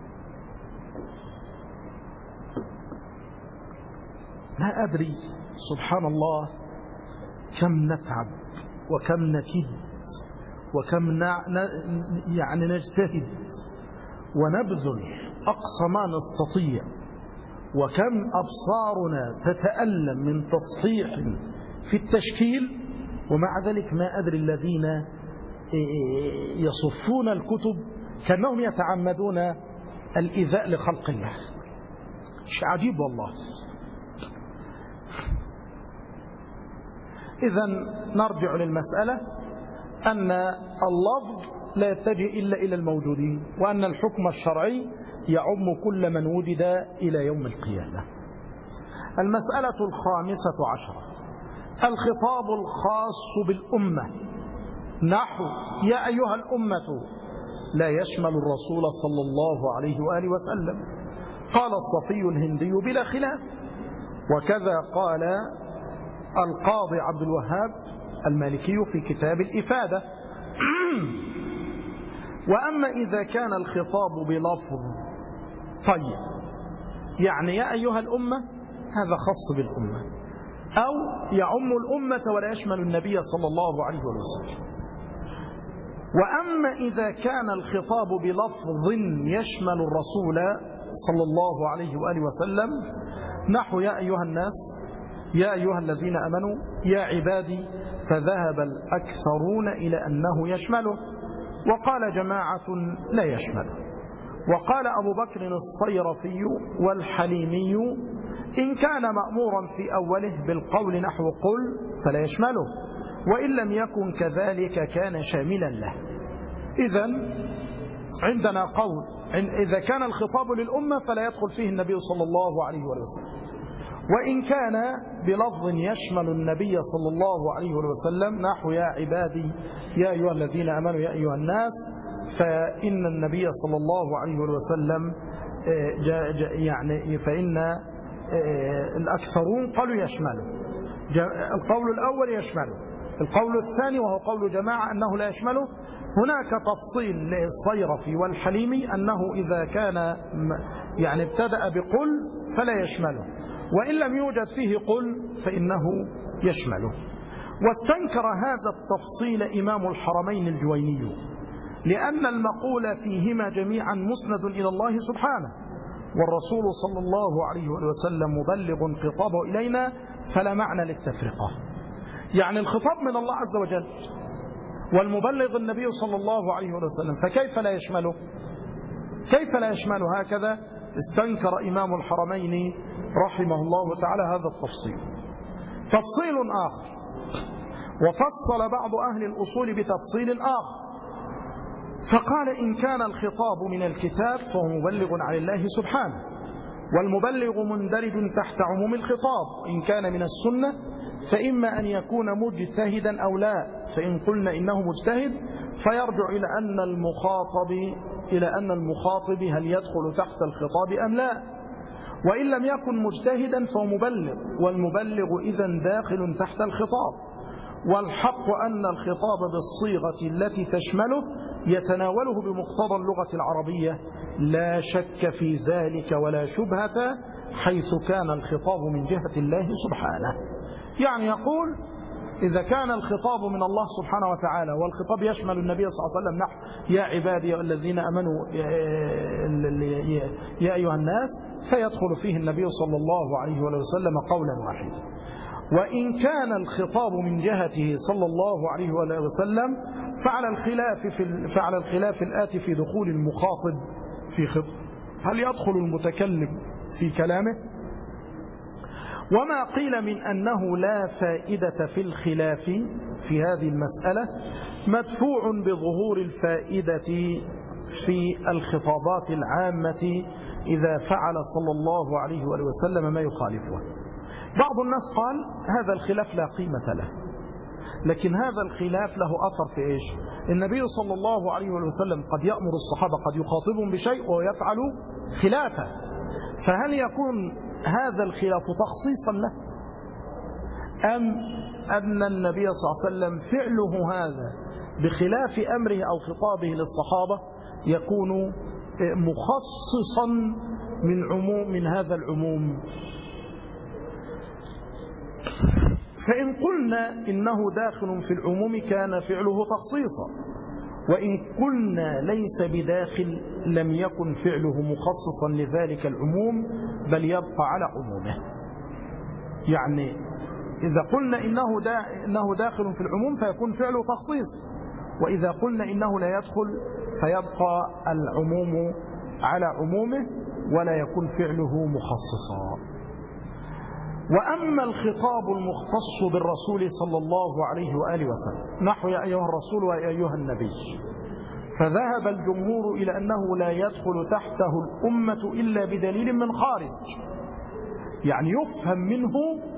لا أدري سبحان الله كم نتعب وكم نكد وكم يعني نجتهد ونبذل أقصى ما نستطيع، وكم أبصارنا تتألم من تصحيح في التشكيل، ومع ذلك ما أدري الذين يصفون الكتب كأنهم يتعمدون الإيذاء لخلق الله. شيء عجيب والله. إذن نرجع للمسألة أن اللفظ لا يتجه إلا إلى الموجودين، وأن الحكم الشرعي يعم كل من وجد إلى يوم القيامة. المسألة 15 الخطاب الخاص بالأمة، نحو يا أيها الأمة لا يشمل الرسول صلى الله عليه وآله وسلم. قال الصفي الهندي بلا خلاف، وكذا قال القاضي عبد الوهاب المالكي في كتاب الإفادة. وأما إذا كان الخطاب بلفظ طيب، يعني يا أيها الأمة هذا خاص بالأمة، أو يعم الأمة ولا يشمل النبي صلى الله عليه وسلم. وأما إذا كان الخطاب بلفظ يشمل الرسول صلى الله عليه وآله وسلم، نحو يا أيها الناس، يا أيها الذين أمنوا، يا عبادي، فذهب الأكثرون إلى أنه يشمله، وقال جماعة لا يشمله. وقال أبو بكر الصيرفي والحليمي إن كان مأمورا في أوله بالقول نحو قل فلا يشمله، وإن لم يكن كذلك كان شاملا له. إذن عندنا قول إذا كان الخطاب للأمة فلا يدخل فيه النبي صلى الله عليه وسلم، وإن كان بلفظ يشمل النبي صلى الله عليه وسلم نحو يا عبادي، يا أيها الذين أمنوا، يا أيها الناس، فإن النبي صلى الله عليه وسلم يعني فإن الأكثرون قالوا يشمله. القول الأول يشمله، القول الثاني وهو قول جماعة أنه لا يشمله. هناك تفصيل للصيرفي والحليمي أنه إذا كان يعني ابتدأ بقل فلا يشمله، وإن لم يوجد فيه قل فإنه يشمله. واستنكر هذا التفصيل إمام الحرمين الجويني، لأن المقول فيهما جميعا مسند إلى الله سبحانه، والرسول صلى الله عليه وسلم مبلغ خطابه إلينا، فلا معنى للتفرقة. يعني الخطاب من الله عز وجل، والمبلغ النبي صلى الله عليه وسلم، فكيف لا يشمله؟ كيف لا يشمله؟ هكذا استنكر إمام الحرمين رحمه الله تعالى هذا التفصيل. تفصيل آخر، وفصل بعض أهل الأصول بتفصيل آخر، فقال إن كان الخطاب من الكتاب فهو مبلغ عن الله سبحانه، والمبلغ مندرج تحت عموم الخطاب. إن كان من السنة فإما أن يكون مجتهدا أو لا، فإن قلنا إنه مجتهد فيرجع إلى أن المخاطب هل يدخل تحت الخطاب أم لا، وإن لم يكن مجتهدا فهو مبلغ، والمبلغ إذن داخل تحت الخطاب. والحق أن الخطاب بالصيغة التي تشمله يتناوله بمقتضى اللغة العربية، لا شك في ذلك ولا شبهة، حيث كان الخطاب من جهة الله سبحانه. يعني يقول إذا كان الخطاب من الله سبحانه وتعالى، والخطاب يشمل النبي صلى الله عليه وسلم نحو يا عبادي الذين أمنوا، يا أيها الناس، فيدخل فيه النبي صلى الله عليه وسلم قولا واحدا. وإن كان الخطاب من جهته صلى الله عليه وسلم فعلى الخلاف الآتي في دخول المخاطب في خطاب، هل يدخل المتكلم في كلامه؟ وما قيل من أنه لا فائدة في الخلاف في هذه المسألة مدفوع بظهور الفائدة في الخطابات العامة إذا فعل صلى الله عليه وسلم ما يخالفه. بعض الناس قال هذا الخلاف لا قيمة له، لكن هذا الخلاف له أثر في إيش؟ النبي صلى الله عليه وسلم قد يأمر الصحابة، قد يخاطبهم بشيء ويفعل خلافه، فهل يكون هذا الخلاف تخصيصا له، أم أن النبي صلى الله عليه وسلم فعله هذا بخلاف أمره أو خطابه للصحابة يكون مخصصا من هذا العموم؟ فإن قلنا إنه داخل في العموم كان فعله تخصيصا، وإن قلنا ليس بداخل لم يكن فعله مخصصا لذلك العموم بل يبقى على عمومه. يعني إذا قلنا إنه داخل في العموم فيكون فعله تخصيصا، وإذا قلنا إنه لا يدخل فيبقى العموم على عمومه ولا يكون فعله مخصصا. وأما الخطاب المختص بالرسول صلى الله عليه وآله وسلم نحو يا أيها الرسول ويا أيها النبي، فذهب الجمهور إلى أنه لا يدخل تحته الأمة إلا بدليل من خارج، يعني يفهم منه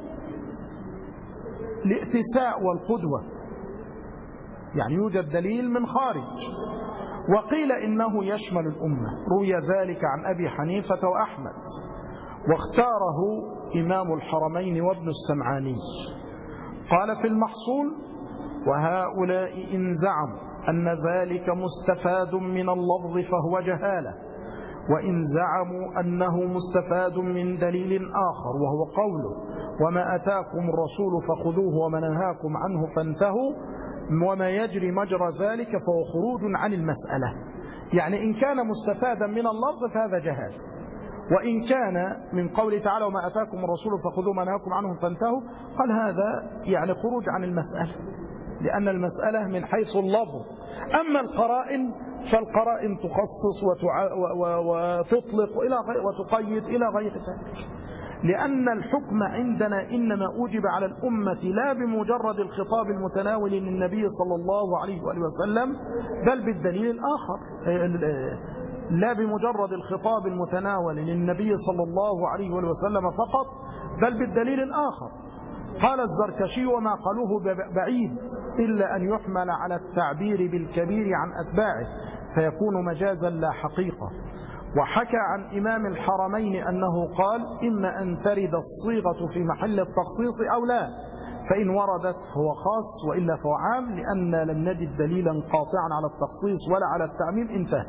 الائتساء والقدوة، يعني يوجد دليل من خارج. وقيل إنه يشمل الأمة، روي ذلك عن أبي حنيفة وأحمد، واختاره إمام الحرمين وابن السمعاني. قال في المحصول: وهؤلاء إن زعموا أن ذلك مستفاد من اللفظ فهو جهالة، وإن زعموا أنه مستفاد من دليل آخر وهو قوله: وما أتاكم الرسول فخذوه وما نهاكم عنه فانتهوا، وما يجري مجرى ذلك فهو خروج عن المسألة. يعني إن كان مستفادا من اللفظ فهذا جهال، وإن كان من قوله تعالى: وما أتاكم الرسول فخذوه وما نهاكم عنه فانتهوا، قال هذا يعني خروج عن المسألة، لأن المسألة من حيث اللفظ. أما القرائن فالقرائن تخصص وتطلق وتقيد إلى غير ذلك، لأن الحكم عندنا إنما أوجب على الأمة لا بمجرد الخطاب المتناول للنبي صلى الله عليه وآله وسلم بل بالدليل الآخر، لا بمجرد الخطاب المتناول للنبي صلى الله عليه وآله وسلم فقط بل بالدليل الآخر. قال الزركشي: وما قالوه بعيد إلا أن يحمل على التعبير بالكبير عن أتباعه فيكون مجازا لا حقيقة. وحكى عن إمام الحرمين أنه قال: إما أن ترد الصيغة في محل التخصيص أو لا، فإن وردت فهو خاص وإلا فهو عام، لأن لم نجد دليلا قاطعا على التخصيص ولا على التعميم. انتهى.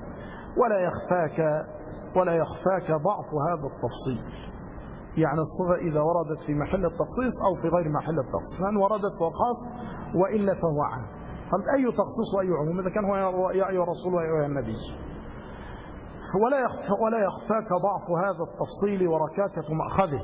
ولا يخفاك ضعف هذا التفصيل، يعني الصيغة إذا وردت في محل التخصيص أو في غير محل التخصيص، فإن وردت فهو خاص وإلا فهو عام. قال: أي تخصيص وأي عموم إذا كان هو يا أيها الرسول ويا أيها النبي. ولا يخفاك ضعف هذا التفصيل وركاكة مأخذه،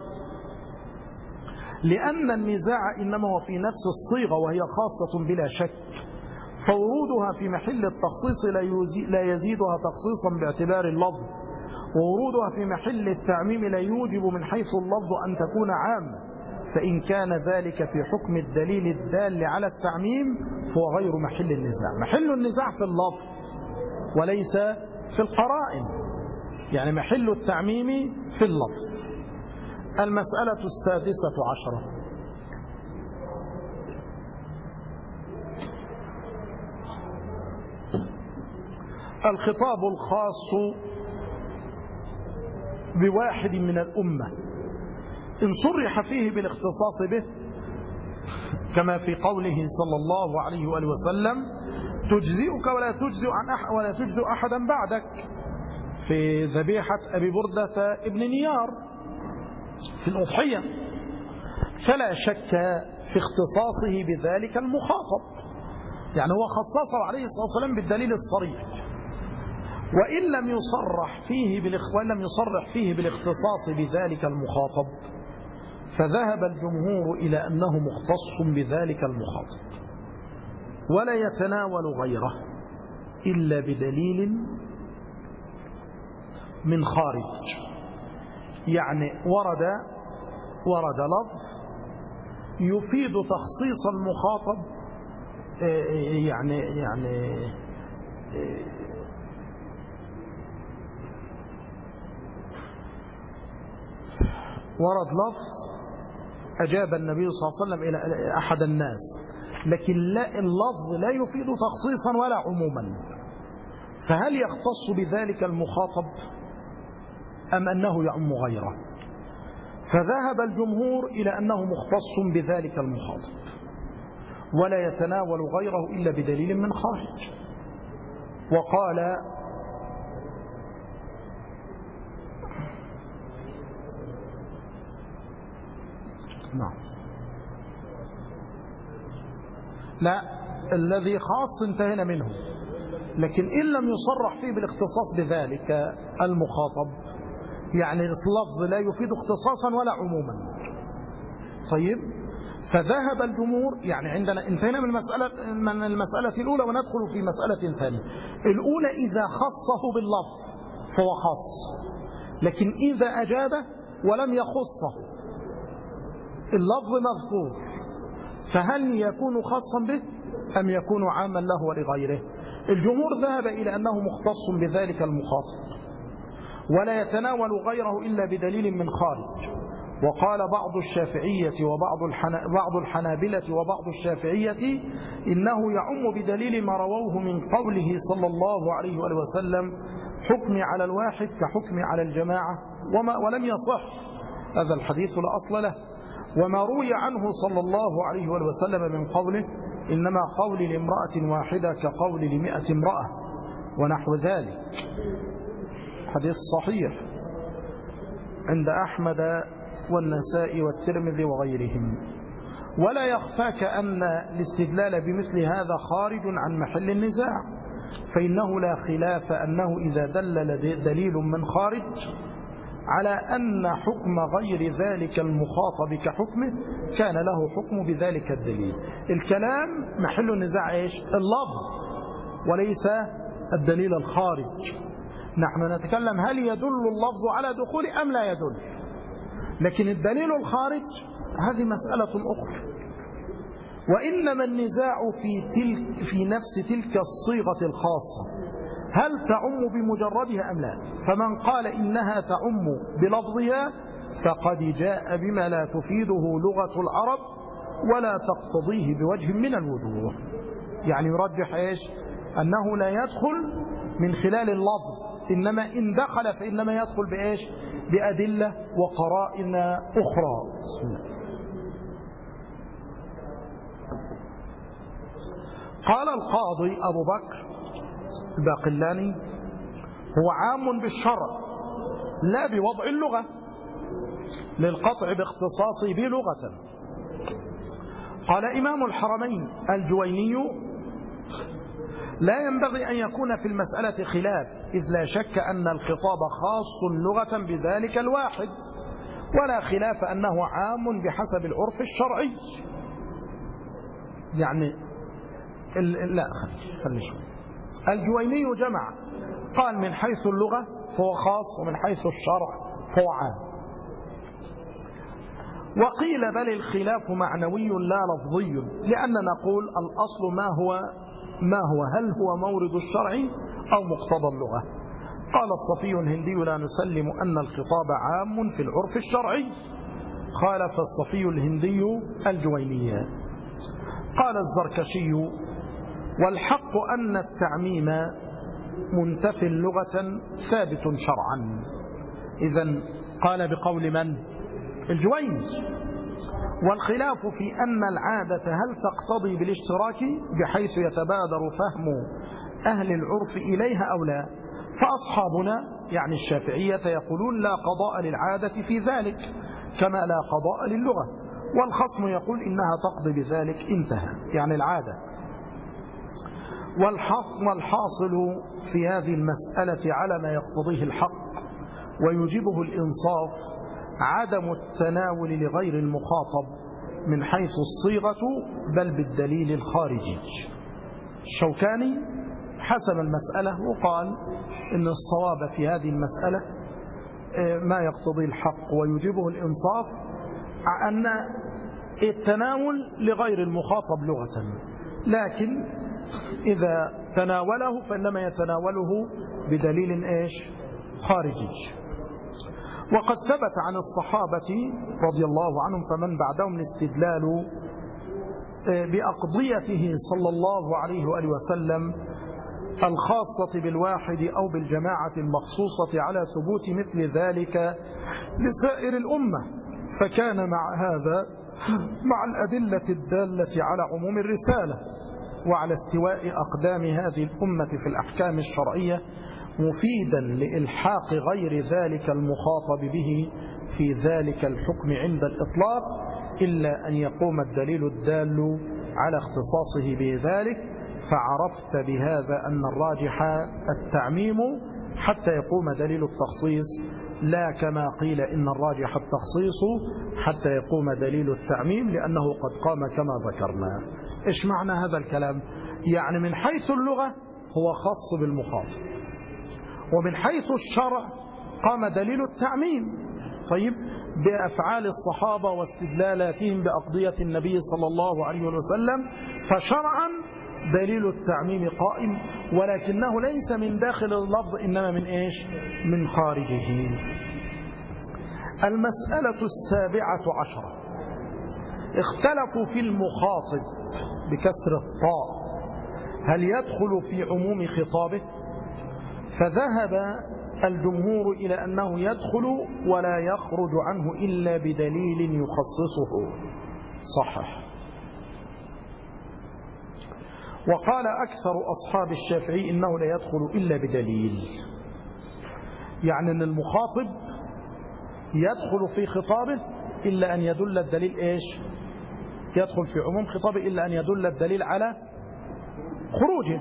لأن النزاع إنما هو في نفس الصيغة وهي خاصة بلا شك، فورودها في محل التخصيص لا يزيدها تخصيصا باعتبار اللفظ، وورودها في محل التعميم لا يوجب من حيث اللفظ أن تكون عامة، فإن كان ذلك في حكم الدليل الدال على التعميم فهو غير محل النزاع. محل النزاع في اللفظ وليس في القرائن، يعني محل التعميم في اللفظ. المسألة 16 الخطاب الخاص بواحد من الأمة إن صرح فيه بالاختصاص به، كما في قوله صلى الله عليه وآله وسلم: تجزئك ولا تجزئ أحدا بعدك، في ذبيحة أبي بردة ابن نيار في الأضحية، فلا شك في اختصاصه بذلك المخاطب، يعني هو خصصه عليه الصلاة والسلام بالدليل الصريح، وإن لم يصرح فيه بالاختصاص بذلك المخاطب، فذهب الجمهور إلى أنه مختص بذلك المخاطب ولا يتناول غيره إلا بدليل من خارج. يعني ورد لفظ يفيد تخصيص المخاطب، ورد لفظ أجاب النبي صلى الله عليه وسلم إلى أحد الناس لكن اللفظ لا يفيد تخصيصا ولا عموما، فهل يختص بذلك المخاطب أم أنه يعم غيره؟ فذهب الجمهور إلى أنه مختص بذلك المخاطب ولا يتناول غيره إلا بدليل من خارج. وقال نعم لا، الذي خاص انتهينا منه، لكن إن لم يصرح فيه بالاختصاص بذلك المخاطب يعني اللفظ لا يفيد اختصاصا ولا عموما. طيب، فذهب الجمهور، يعني عندنا انتهينا من المسألة الأولى وندخل في مسألة ثانية. الأولى إذا خصه باللفظ فهو خاص، لكن إذا أجاب ولم يخصه اللفظ مذكور فهل يكون خاصا به أم يكون عاما له ولغيره؟ الجمهور ذهب إلى أنه مختص بذلك المخاطب ولا يتناول غيره إلا بدليل من خارج. وقال بعض الشافعية وبعض الحنابلة وبعض الشافعية إنه يعم بدليل ما رووه من قوله صلى الله عليه وآله وسلم حكمي على الواحد كحكمي على الجماعة، ولم يصح هذا الحديث لا أصل له. وما روي عنه صلى الله عليه وآله وسلم من قوله إنما قولي لامرأة واحدة كقولي ل100 امرأة ونحو ذلك، حديث صحيح عند أحمد والنسائي والترمذي وغيرهم. ولا يخفاك أن الاستدلال بمثل هذا خارج عن محل النزاع، فإنه لا خلاف أنه إذا دلل دليل من خارج على أن حكم غير ذلك المخاطب كحكمه كان له حكم بذلك الدليل. الكلام محل النزاع إيش؟ اللفظ وليس الدليل الخارج. نحن نتكلم هل يدل اللفظ على دخول أم لا يدل، لكن الدليل الخارج هذه مسألة أخرى. وإنما النزاع في نفس تلك الصيغة الخاصة هل تعم بمجردها أم لا؟ فمن قال إنها تعم بلفظها فقد جاء بما لا تفيده لغة العرب ولا تقتضيه بوجه من الوجوه. يعني يرجح إيش؟ أنه لا يدخل من خلال اللفظ، إنما إن دخل فإنما يدخل بإيش؟ بأدلة وقرائن أخرى. بسم الله. قال القاضي أبو بكر الباقلاني هو عام بالشرع لا بوضع اللغة للقطع باختصاصه بلغة. قال إمام الحرمين الجويني لا ينبغي أن يكون في المسألة خلاف، إذ لا شك أن الخطاب خاص لغة بذلك الواحد، ولا خلاف أنه عام بحسب العرف الشرعي. يعني لا خلي شوي. الجويني جمع، قال من حيث اللغة فهو خاص ومن حيث الشرع فهو عام. وقيل بل الخلاف معنوي لا لفظي، لأن نقول الأصل ما هو هل هو مورد الشرع أو مقتضى اللغة. قال الصفي الهندي لا نسلم أن الخطاب عام في العرف الشرعي، خالف الصفي الهندي الجويني. قال الزركشي والحق أن التعميم منتفي لغة ثابت شرعا. إذن قال بقول من؟ الجويني. والخلاف في أن العادة هل تقتضي بالاشتراك بحيث يتبادر فهم أهل العرف إليها أو لا، فأصحابنا يعني الشافعية يقولون لا قضاء للعادة في ذلك كما لا قضاء للغة، والخصم يقول إنها تقضي بذلك، انتهى يعني العادة. والحاصل في هذه المسألة على ما يقتضيه الحق ويجيبه الإنصاف عدم التناول لغير المخاطب من حيث الصيغة بل بالدليل الخارجي. الشوكاني حسم المسألة وقال إن الصواب في هذه المسألة ما يقتضي الحق ويجيبه الإنصاف أن التناول لغير المخاطب لغة، لكن إذا تناوله فإنما يتناوله بدليل إيش؟ خارجي. وقد ثبت عن الصحابة رضي الله عنهم فمن بعدهم الاستدلال بأقضيته صلى الله عليه وآله وسلم الخاصة بالواحد أو بالجماعة المخصوصة على ثبوت مثل ذلك لسائر الأمة، فكان مع هذا مع الأدلة الدالة على عموم الرسالة وعلى استواء أقدام هذه الأمة في الأحكام الشرعية مفيدا لإلحاق غير ذلك المخاطب به في ذلك الحكم عند الإطلاق، إلا أن يقوم الدليل الدال على اختصاصه بذلك، فعرفت بهذا أن الراجح التعميم حتى يقوم دليل التخصيص، لا كما قيل إن الراجح التخصيص حتى يقوم دليل التعميم، لأنه قد قام كما ذكرنا. إيش معنى هذا الكلام؟ يعني من حيث اللغة هو خاص بالمخاطب، ومن حيث الشرع قام دليل التعميم. طيب، بأفعال الصحابة واستدلالاتهم بأقضية النبي صلى الله عليه وسلم، فشرعا دليل التعميم قائم، ولكنه ليس من داخل اللفظ، إنما من إيش؟ من خارجه. المسألة 17 اختلفوا في المخاطب بكسر الطاء هل يدخل في عموم خطابه، فذهب الجمهور إلى أنه يدخل ولا يخرج عنه إلا بدليل يخصصه. صحح. وقال أكثر أصحاب الشافعي إنه لا يدخل إلا بدليل، يعني أن المخاطب يدخل في خطابه إلا أن يدل الدليل إيش؟ يدخل في عموم خطابه إلا أن يدل الدليل على خروجه،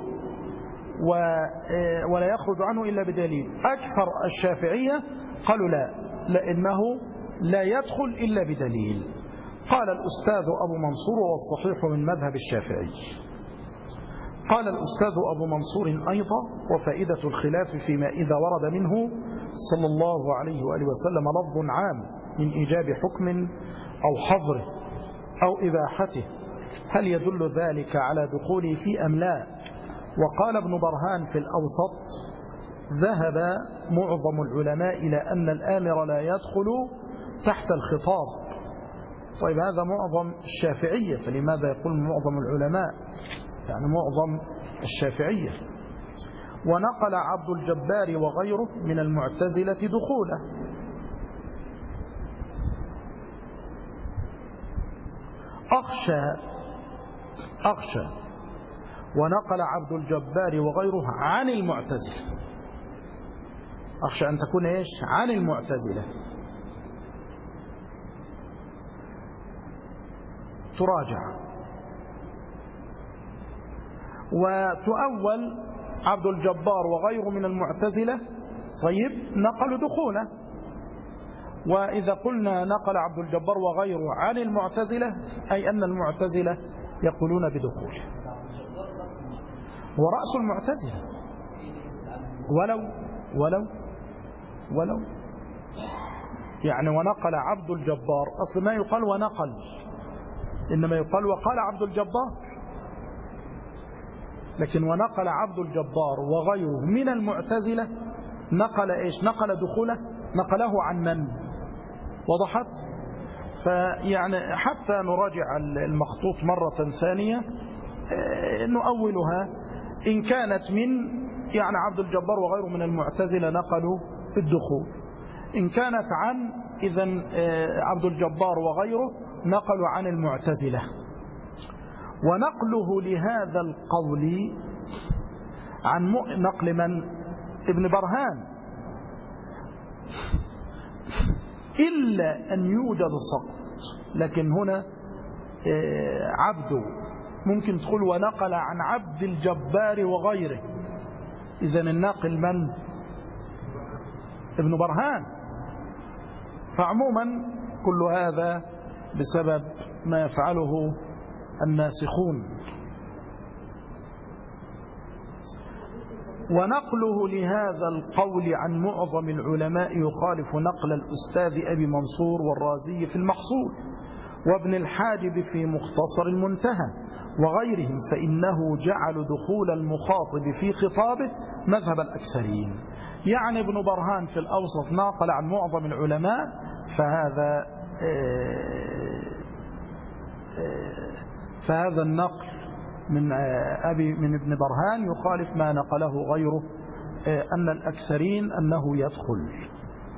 ولا يخرج عنه إلا بدليل. أكثر الشافعية قالوا لا، لأنه لا يدخل إلا بدليل. قال الأستاذ أبو منصور والصحيح من مذهب الشافعي. قال الأستاذ أبو منصور أيضا: وفائدة الخلاف فيما إذا ورد منه صلى الله عليه وآله وسلم لفظ عام من إيجاب حكم أو حظره أو إباحته، هل يدل ذلك على دخوله فيه أم لا؟ وقال ابن برهان في الأوسط: ذهب معظم العلماء إلى أن الآمر لا يدخل تحت الخطاب. طيب، هذا معظم الشافعية، فلماذا يقول معظم العلماء؟ يعني معظم الشافعية. ونقل عبد الجبار وغيره من المعتزلة دخوله. أخشى ونقل عبد الجبار وغيره عن المعتزلة. أخشى أن تكون إيش؟ عن المعتزلة. تراجع. وتؤول عبد الجبار وغيره من المعتزلة. طيب، نقلوا دخوله. وإذا قلنا نقل عبد الجبار وغيره عن المعتزلة، أي أن المعتزلة يقولون بدخوله، ورأس المعتزلة. ولو يعني ونقل عبد الجبار، أصل ما يقال ونقل، إنما يقال وقال عبد الجبار. لكن ونقل عبد الجبار وغيره من المعتزلة، نقل إيش؟ نقل دخوله، نقله عن من؟ وضحت؟ فيعني حتى نراجع المخطوط مرة ثانية نؤولها. إن كانت من يعني عبد الجبار وغيره من المعتزلة نقلوا الدخول، إن كانت عن إذن عبد الجبار وغيره نقلوا عن المعتزلة. ونقله لهذا القول عن نقل من؟ ابن برهان، إلا أن يوجد سقط. لكن هنا عبده ممكن تقول ونقل عن عبد الجبار وغيره، إذن الناقل من؟ ابن برهان. فعموما كل هذا بسبب ما يفعله الناسخون. ونقله لهذا القول عن معظم العلماء يخالف نقل الأستاذ أبي منصور والرازي في المحصول وابن الحاجب في مختصر المنتهى وغيرهم، فإنه جعل دخول المخاطب في خطابه مذهب الأكثرين. يعني ابن برهان في الأوسط ناقل عن معظم العلماء، فهذا فهذا النقل من ابن برهان يخالف ما نقله غيره أن الأكثرين أنه يدخل.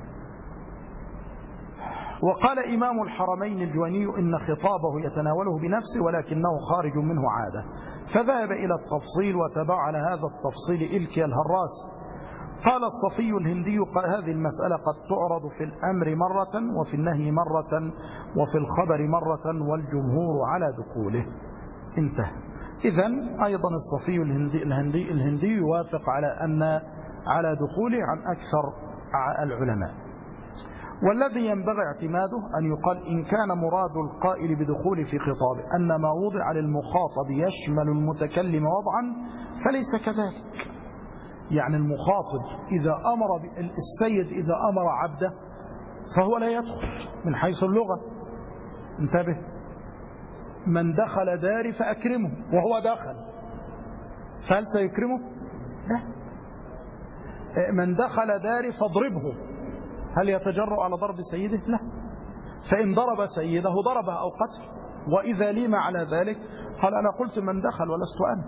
وقال إمام الحرمين الجويني إن خطابه يتناوله بنفسه ولكنه خارج منه عادة، فذهب إلى التفصيل وتبع على هذا التفصيل إلكي الهراسي. قال الصفي الهندي هذه المسألة قد تعرض في الأمر مرة وفي النهي مرة وفي الخبر مرة والجمهور على دخوله. انتهى. إذن أيضا الصفي الهندي يوافق على دخوله عن أكثر العلماء. والذي ينبغي اعتماده أن يقال إن كان مراد القائل بدخول في خطابه أن ما وضع للمخاطب يشمل المتكلم وضعا فليس كذلك. يعني المخاطب إذا أمر السيد إذا أمر عبده فهو لا يدخل من حيث اللغة. انتبه، من دخل داري فأكرمه، وهو دخل فهل سيكرمه؟ لا. من دخل داري فاضربه، هل يتجرأ على ضرب سيده؟ لا. فإن ضرب سيده ضربه أو قتل، وإذا ليم على ذلك قال أنا قلت من دخل ولست أنا.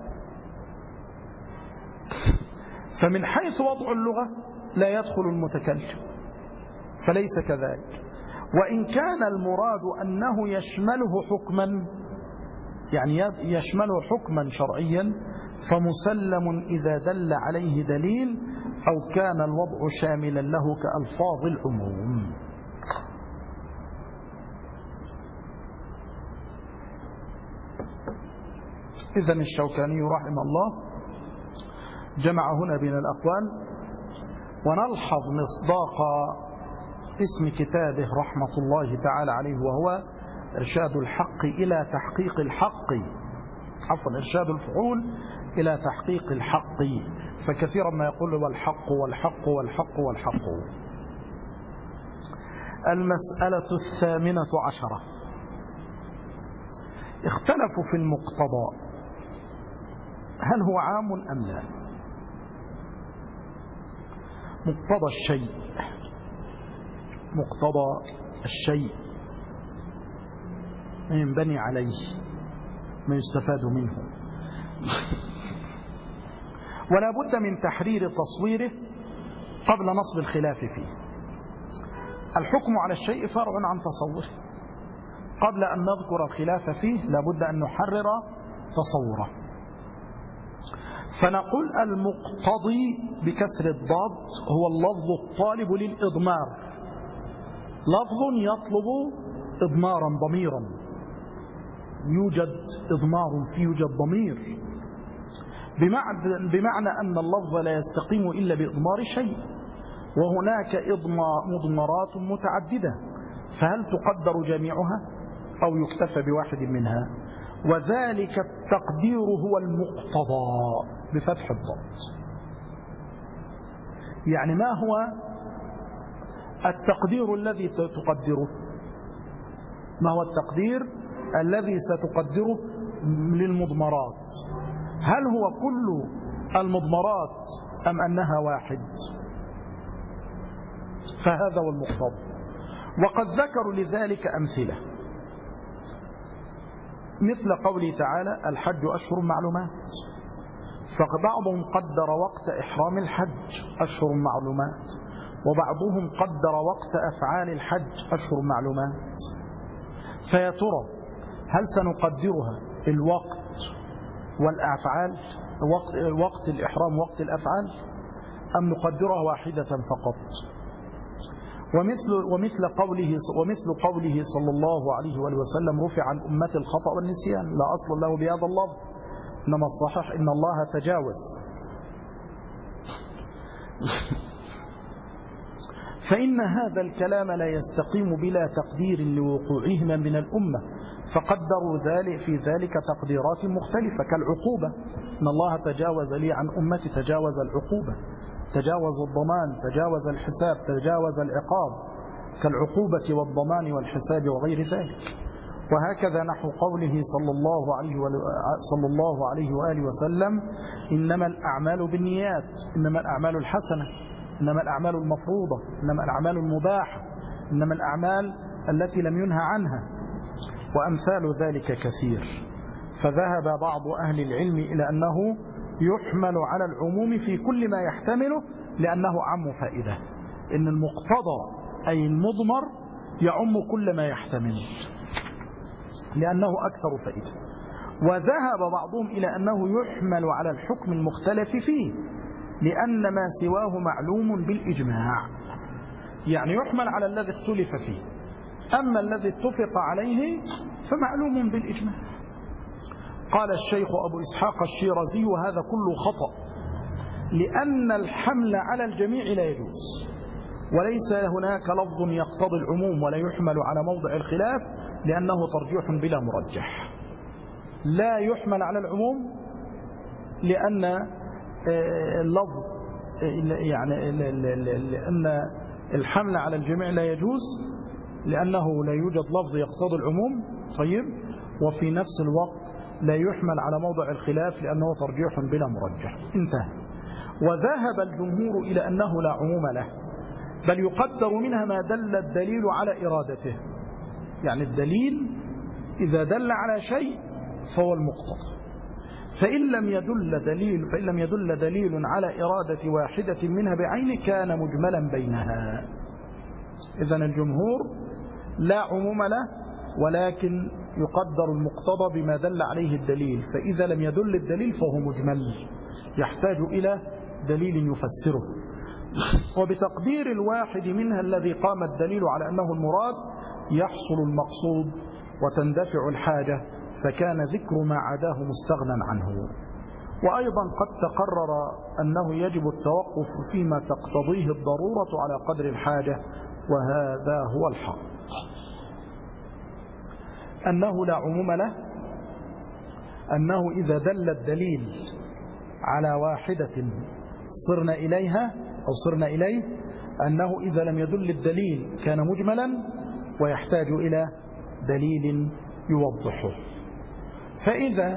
فمن حيث وضع اللغة لا يدخل المتكلم، فليس كذلك. وإن كان المراد أنه يشمله حكما، يعني يشمله حكما شرعيا، فمسلم إذا دل عليه دليل أو كان الوضع شاملا له كألفاظ العموم. إذن الشوكاني رحمه الله جمع هنا بين الأقوال. ونلحظ مصداق اسم كتابه رحمة الله تعالى عليه وهو إرشاد الحق إلى تحقيق الحق، عفوا إرشاد الفعول إلى تحقيق الحق، فكثيرا ما يقول والحق والحق والحق والحق. المسألة 18 اختلفوا في المقتضى، هل هو عام أم لا؟ مقتضى الشيء، مقتضى الشيء ما ينبني عليه ما يستفاد منه، ولا بد من تحرير تصويره قبل نصب الخلاف فيه. الحكم على الشيء فرع عن تصوره، قبل أن نذكر الخلاف فيه لا بد أن نحرر تصوره. فنقول المقتضي بكسر الضاد هو اللفظ الطالب للإضمار، لفظ يطلب إضمارا ضميرا، يوجد إضمار فيه، يوجد ضمير، بمعنى أن اللفظ لا يستقيم إلا بإضمار شيء، وهناك مضمرات متعددة، فهل تقدر جميعها أو يكتفى بواحد منها؟ وذلك التقدير هو المقتضى بفتح الضاد. يعني ما هو التقدير الذي تقدره؟ ما هو التقدير الذي ستقدره للمضمرات؟ هل هو كل المضمرات أم أنها واحد؟ فهذا هو المقتضى. وقد ذكروا لذلك أمثلة، مثل قوله تعالى الحج أشهر معلومات، فبعضهم قدر وقت إحرام الحج أشهر معلومات، وبعضهم قدر وقت أفعال الحج أشهر معلومات. فيا ترى هل سنقدرها الوقت والأفعال، وقت الإحرام وقت الأفعال، أم نقدرها واحدة فقط؟ ومثل قوله صلى الله عليه وآله وسلم رفع عن أمة الخطأ والنسيان، لا أصل له بهذا اللفظ، إنما الصحيح إن الله تجاوز. فإن هذا الكلام لا يستقيم بلا تقدير لوقوعهما من الأمة، فقدروا في ذلك تقديرات مختلفة كالعقوبة، إن الله تجاوز لي عن أمتي، تجاوز العقوبة، تجاوز الضمان، تجاوز الحساب، تجاوز العقاب، كالعقوبة والضمان والحساب وغير ذلك. وهكذا نحو قوله صلى الله عليه وآله وسلم إنما الأعمال بالنيات، إنما الأعمال الحسنة، إنما الأعمال المفروضة، إنما الأعمال المباحة، إنما الأعمال التي لم ينهى عنها، وأمثال ذلك كثير. فذهب بعض أهل العلم إلى أنه يحمل على العموم في كل ما يحتمله لأنه أعم فائدة، إن المقتضى أي المضمر يعم كل ما يحتمل لأنه أكثر فائدة. وذهب بعضهم إلى أنه يحمل على الحكم المختلف فيه لأن ما سواه معلوم بالإجماع، يعني يحمل على الذي اختلف فيه، أما الذي اتفق عليه فمعلوم بالإجماع. قال الشيخ أبو إسحاق الشيرازي وهذا كله خطأ، لأن الحمل على الجميع لا يجوز، وليس هناك لفظ يقتضي العموم ولا يحمل على موضع الخلاف لأنه ترجيح بلا مرجح. لا يحمل على العموم لأن اللفظ يعني لأن الحمل على الجميع لا يجوز لأنه لا يوجد لفظ يقتضي العموم. طيب، وفي نفس الوقت لا يحمل على موضع الخلاف لأنه ترجيح بلا مرجح. انتهى. وذهب الجمهور إلى أنه لا عموم له، بل يقدر منها ما دل الدليل على إرادته، يعني الدليل إذا دل على شيء فهو المقتضى، فإن لم يدل دليل على إرادة واحدة منها بعين كان مجملا بينها. إذن الجمهور لا عموم له، ولكن يقدر المقتضى بما دل عليه الدليل، فإذا لم يدل الدليل فهو مجمل يحتاج إلى دليل يفسره. وبتقدير الواحد منها الذي قام الدليل على أنه المراد يحصل المقصود وتندفع الحاجة، فكان ذكر ما عداه مستغنى عنه. وأيضا قد تقرر أنه يجب التوقف فيما تقتضيه الضرورة على قدر الحاجة، وهذا هو الحق. أنه لا عموم له، أنه إذا دل الدليل على واحدة صرنا إليها أو صرنا إليه، أنه إذا لم يدل الدليل كان مجملا ويحتاج إلى دليل يوضحه. فإذا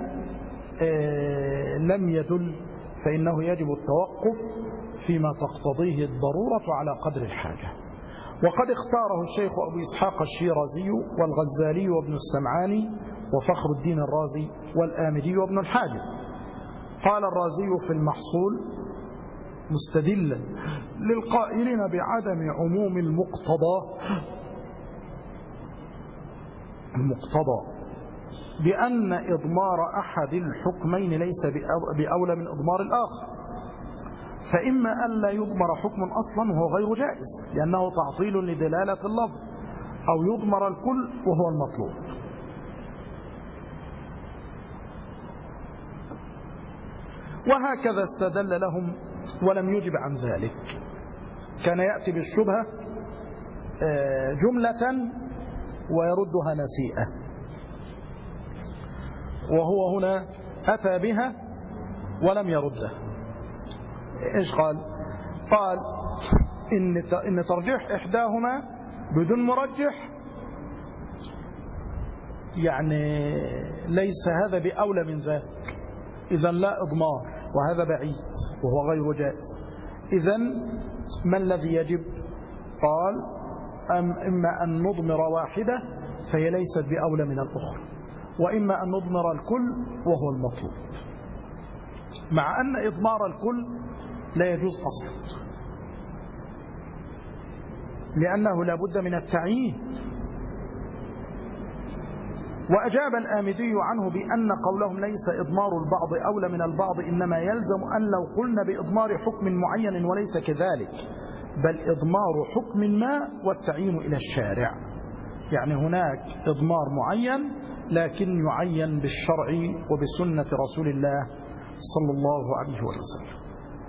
لم يدل فإنه يجب التوقف فيما تقتضيه الضرورة على قدر الحاجة. وقد اختاره الشيخ أبو إسحاق الشيرازي والغزالي وابن السمعاني وفخر الدين الرازي والآمدي وابن الحاجب. قال الرازي في المحصول مستدلا للقائلين بعدم عموم المقتضى بأن إضمار أحد الحكمين ليس بأولى من إضمار الآخر، فإما أن لا يضمر حكم أصلا وهو غير جائز لأنه تعطيل لدلالة اللفظ، أو يضمر الكل وهو المطلوب. وهكذا استدل لهم ولم يجب عن ذلك. كان يأتي بالشبهة جملة ويردها نسيئة، وهو هنا أتى بها ولم يردها. إيش قال؟ قال إن ترجيح إحداهما بدون مرجح يعني ليس هذا بأولى من ذاك، إذن لا إضمار، وهذا بعيد وهو غير جائز. إذن ما الذي يجب؟ قال إما أن نضمر واحدة فهي ليست بأولى من الأخرى، وإما أن نضمر الكل وهو المطلوب، مع أن إضمار الكل لا يجوز أصلا لأنه لا بد من التعيين. وأجاب الآمدي عنه بأن قولهم ليس إضمار البعض أولى من البعض إنما يلزم أن لو قلنا بإضمار حكم معين وليس كذلك، بل إضمار حكم ما والتعيين إلى الشارع، يعني هناك إضمار معين لكن يعين بالشرع وبسنة رسول الله صلى الله عليه وسلم.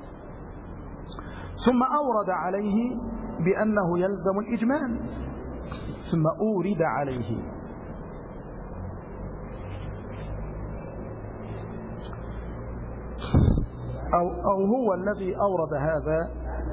ثم أورد عليه بأنه يلزم الإجمال، ثم أورد عليه أو هو الذي أورد هذا،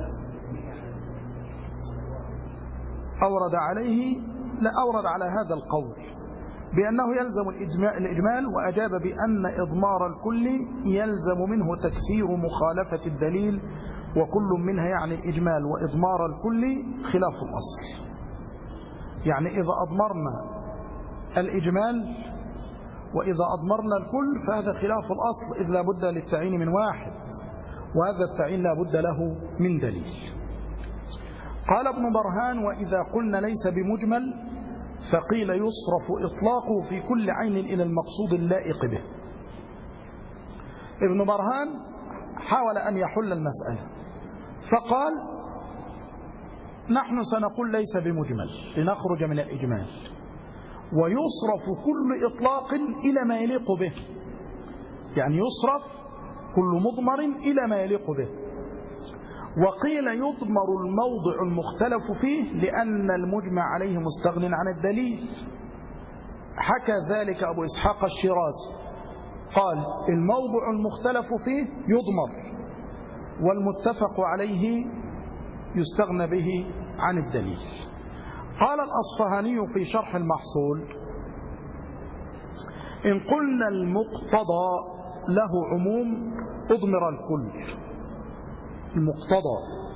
أورد عليه، لا أورد على هذا القول بأنه يلزم الإجمال، وأجاب بأن إضمار الكل يلزم منه تكثير مخالفة الدليل، وكل منها يعني الإجمال وإضمار الكل خلاف الأصل. يعني إذا أضمرنا الإجمال وإذا أضمرنا الكل فهذا خلاف الأصل، إذ لا بد للتعيين من واحد، وهذا التعيين لا بد له من دليل. قال ابن برهان: وإذا قلنا ليس بمجمل فقيل يصرف إطلاقه في كل عين إلى المقصود اللائق به. ابن برهان حاول أن يحل المسألة فقال: نحن سنقول ليس بمجمل لنخرج من الإجمال، ويصرف كل إطلاق إلى ما يليق به، يعني يصرف كل مضمر إلى ما يليق به. وقيل يضمر الموضع المختلف فيه لأن المجمع عليه مستغن عن الدليل. حكى ذلك أبو إسحاق الشيرازي، قال: الموضع المختلف فيه يضمر، والمتفق عليه يستغنى به عن الدليل. قال الأصفهاني في شرح المحصول: إن قلنا المقتضى له عموم أضمر الكل. المقتضى.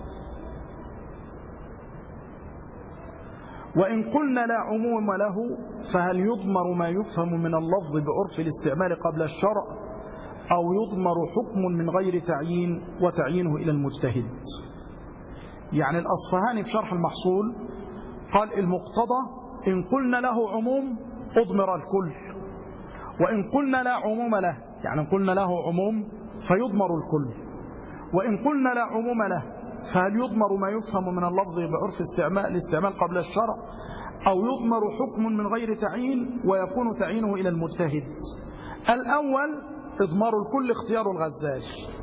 وإن قلنا لا عموم له فهل يضمر ما يفهم من اللفظ بعرف الاستعمال قبل الشرع، أو يضمر حكم من غير تعيين وتعيينه إلى المجتهد؟ يعني الأصفهاني في شرح المحصول قال: المقتضى إن قلنا له عموم أضمر الكل، وإن قلنا لا عموم له، يعني إن قلنا له عموم فيضمر الكل، وإن قلنا لا عموم له فهل يضمر ما يفهم من اللفظ بعرف الاستعمال قبل الشرع، أو يضمر حكم من غير تعيين ويكون تعيينه إلى المجتهد؟ الأول إضمار الكل اختيار الغزالي،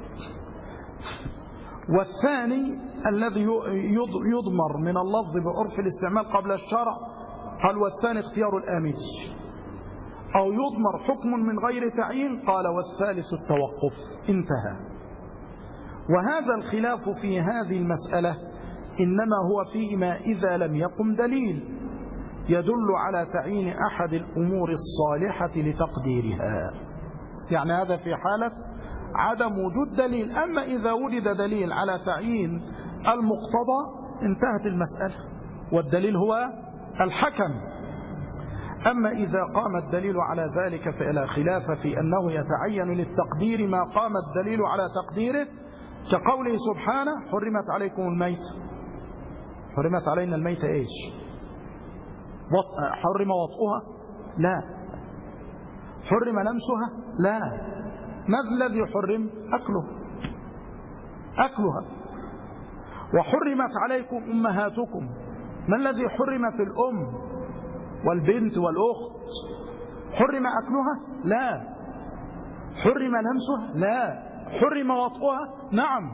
والثاني الذي يضمر من اللفظ بعرف الاستعمال قبل الشرع قال والثاني اختيار الآمدي، أو يضمر حكم من غير تعيين قال والثالث التوقف. انتهى. وهذا الخلاف في هذه المسألة إنما هو فيما إذا لم يقم دليل يدل على تعيين أحد الأمور الصالحة لتقديرها، يعني هذا في حالة عدم وجود دليل. أما إذا وجد دليل على تعيين المقتضى انتهت المسألة، والدليل هو الحكم. أما إذا قام الدليل على ذلك فلا خلاف في أنه يتعين للتقدير ما قام الدليل على تقديره، كقوله سبحانه: حرمت عليكم الميت. حرمت علينا الميت إيش؟ حرم وطئها؟ لا. حرم لمسها؟ لا. ما الذي حرم؟ أكلها. وحرمت عليكم أمهاتكم، ما الذي حرم في الأم والبنت والأخت؟ حرم أكلها؟ لا. حرم لمسها؟ لا. حرم وطئها؟ نعم.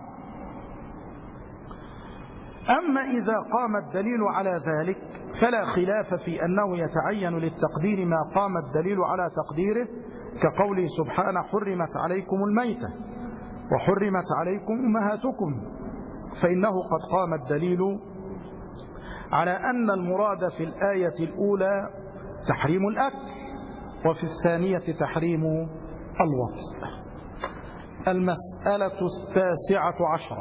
أما إذا قام الدليل على ذلك فلا خلاف في أنه يتعين للتقدير ما قام الدليل على تقديره، كقوله سبحانه: حرمت عليكم الميتة وحرمت عليكم أمهاتكم، فإنه قد قام الدليل على أن المراد في الآية الأولى تحريم الأكل، وفي الثانية تحريم الوطء. المسألة 19.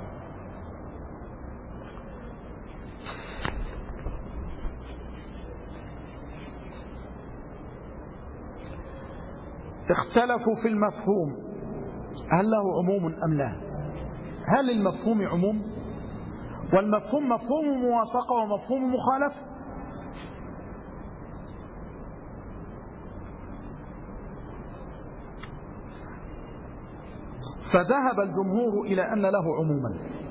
اختلفوا في المفهوم، هل له عموم أم لا؟ هل المفهوم عموم؟ والمفهوم مفهوم موافقة ومفهوم مخالفة. فذهب الجمهور إلى أن له عموما،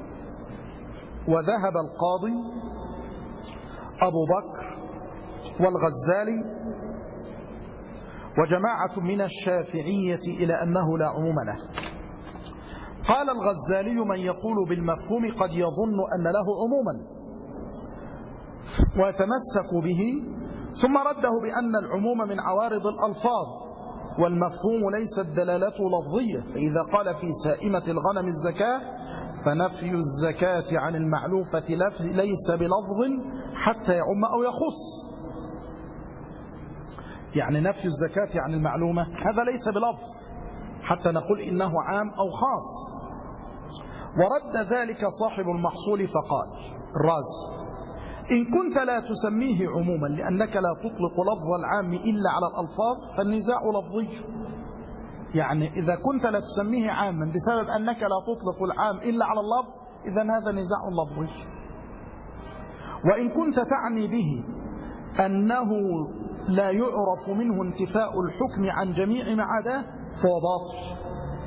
وذهب القاضي أبو بكر والغزالي وجماعة من الشافعية إلى أنه لا عموم له. قال الغزالي: من يقول بالمفهوم قد يظن أن له عموما ويتمسك به، ثم رده بأن العموم من عوارض الألفاظ، والمفهوم ليست دلالته لفظية، فإذا قال في سائمة الغنم الزكاة فنفي الزكاة عن المعلوفة ليس بلفظ حتى يعم أو يخص، يعني نفي الزكاة عن المعلومة هذا ليس بلفظ حتى نقول إنه عام أو خاص. ورد ذلك صاحب المحصول فقال الرازي: إن كنت لا تسميه عموما لأنك لا تطلق لفظ العام إلا على الألفاظ فالنزاع لفظي. يعني إذا كنت لا تسميه عاما بسبب أنك لا تطلق العام إلا على اللفظ إذن هذا نزاع لفظي. وإن كنت تعني به أنه لا يعرف منه انتفاء الحكم عن جميع ما عداه فهو باطل،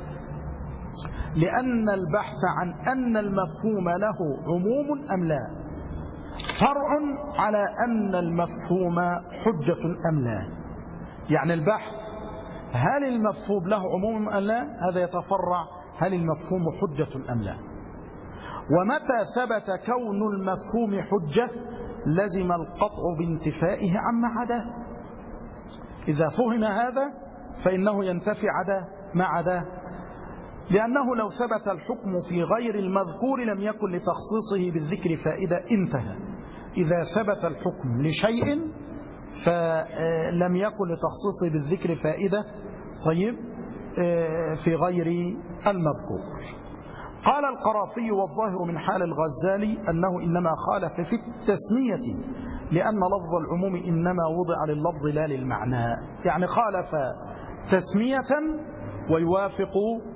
لأن البحث عن أن المفهوم له عموم أم لا فرع على أن المفهوم حجة أم لا. يعني البحث هل المفهوم له عموم أم لا هذا يتفرع هل المفهوم حجة أم لا. ومتى ثبت كون المفهوم حجة لزم القطع بانتفائه عما عداه. إذا فهم هذا فإنه ينتفي ما عداه، لأنه لو ثبت الحكم في غير المذكور لم يكن لتخصيصه بالذكر فائدة. انتهى. إذا ثبت الحكم لشيء فلم يكن لتخصيصه بالذكر فائدة طيب في غير المذكور. قال القرافي والظاهر من حال الغزالي أنه إنما خالف في التسمية لأن لفظ العموم إنما وضع لللفظ لا للمعنى. يعني خالف تسمية ويوافق،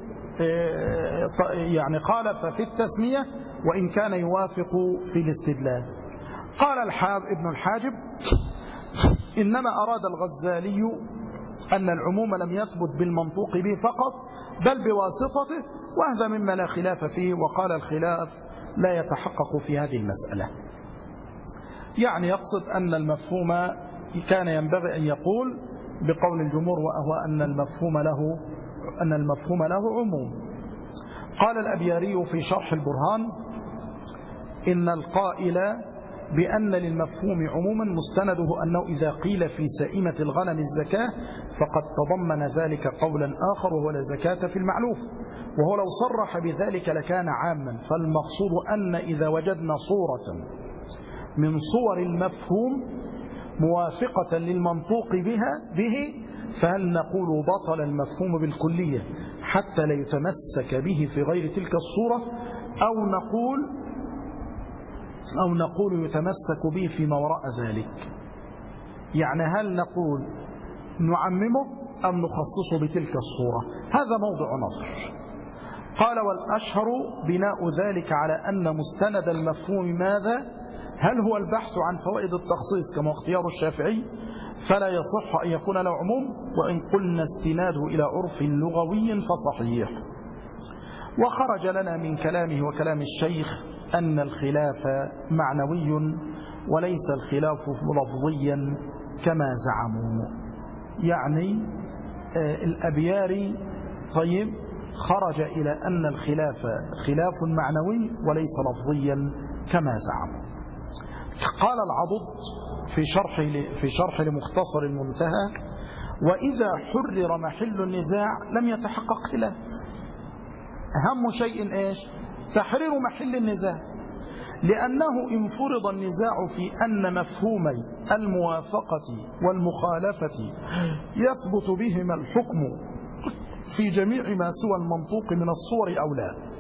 يعني خالف في التسمية وإن كان يوافق في الاستدلال. قال ابن الحاجب إنما أراد الغزالي أن العموم لم يثبت بالمنطوق به فقط بل بواسطته، وهذا مما لا خلاف فيه. وقال الخلاف لا يتحقق في هذه المسألة. يعني يقصد أن المفهوم كان ينبغي أن يقول بقول الجمهور وهو أن المفهوم له عموم. قال الأبياري في شرح البرهان إن القائل بأن للمفهوم عموما مستنده أنه إذا قيل في سائمة الغنم الزكاة فقد تضمن ذلك قولا آخر وهو لا زكاة في المعلوف، وهو لو صرح بذلك لكان عاما. فالمقصود أن إذا وجدنا صورة من صور المفهوم موافقة للمنطوق به فهل نقول بطل المفهوم بالكلية حتى لا يتمسك به في غير تلك الصورة أو نقول يتمسك به فيما وراء ذلك؟ يعني هل نقول نعممه أم نخصصه بتلك الصورة؟ هذا موضع نظر. قال والأشهر بناء ذلك على أن مستند المفهوم ماذا؟ هل هو البحث عن فوائد التخصيص كما اختيار الشافعي فلا يصح أن يكون له عموم، وإن قلنا استناده إلى عرف لغوي فصحيح. وخرج لنا من كلامه وكلام الشيخ أن الخلاف معنوي وليس الخلاف لفظيا كما زعموا. يعني الأبياري طيب خرج إلى أن الخلاف خلاف معنوي وليس لفظيا كما زعموا. قال العضد في شرح لمختصر المنتهى وإذا حرر محل النزاع لم يتحقق خلاف. أهم شيء إيش؟ تحرير محل النزاع، لأنه إن فرض النزاع في أن مفهومي الموافقة والمخالفة يثبت بهما الحكم في جميع ما سوى المنطوق من الصور أو لا.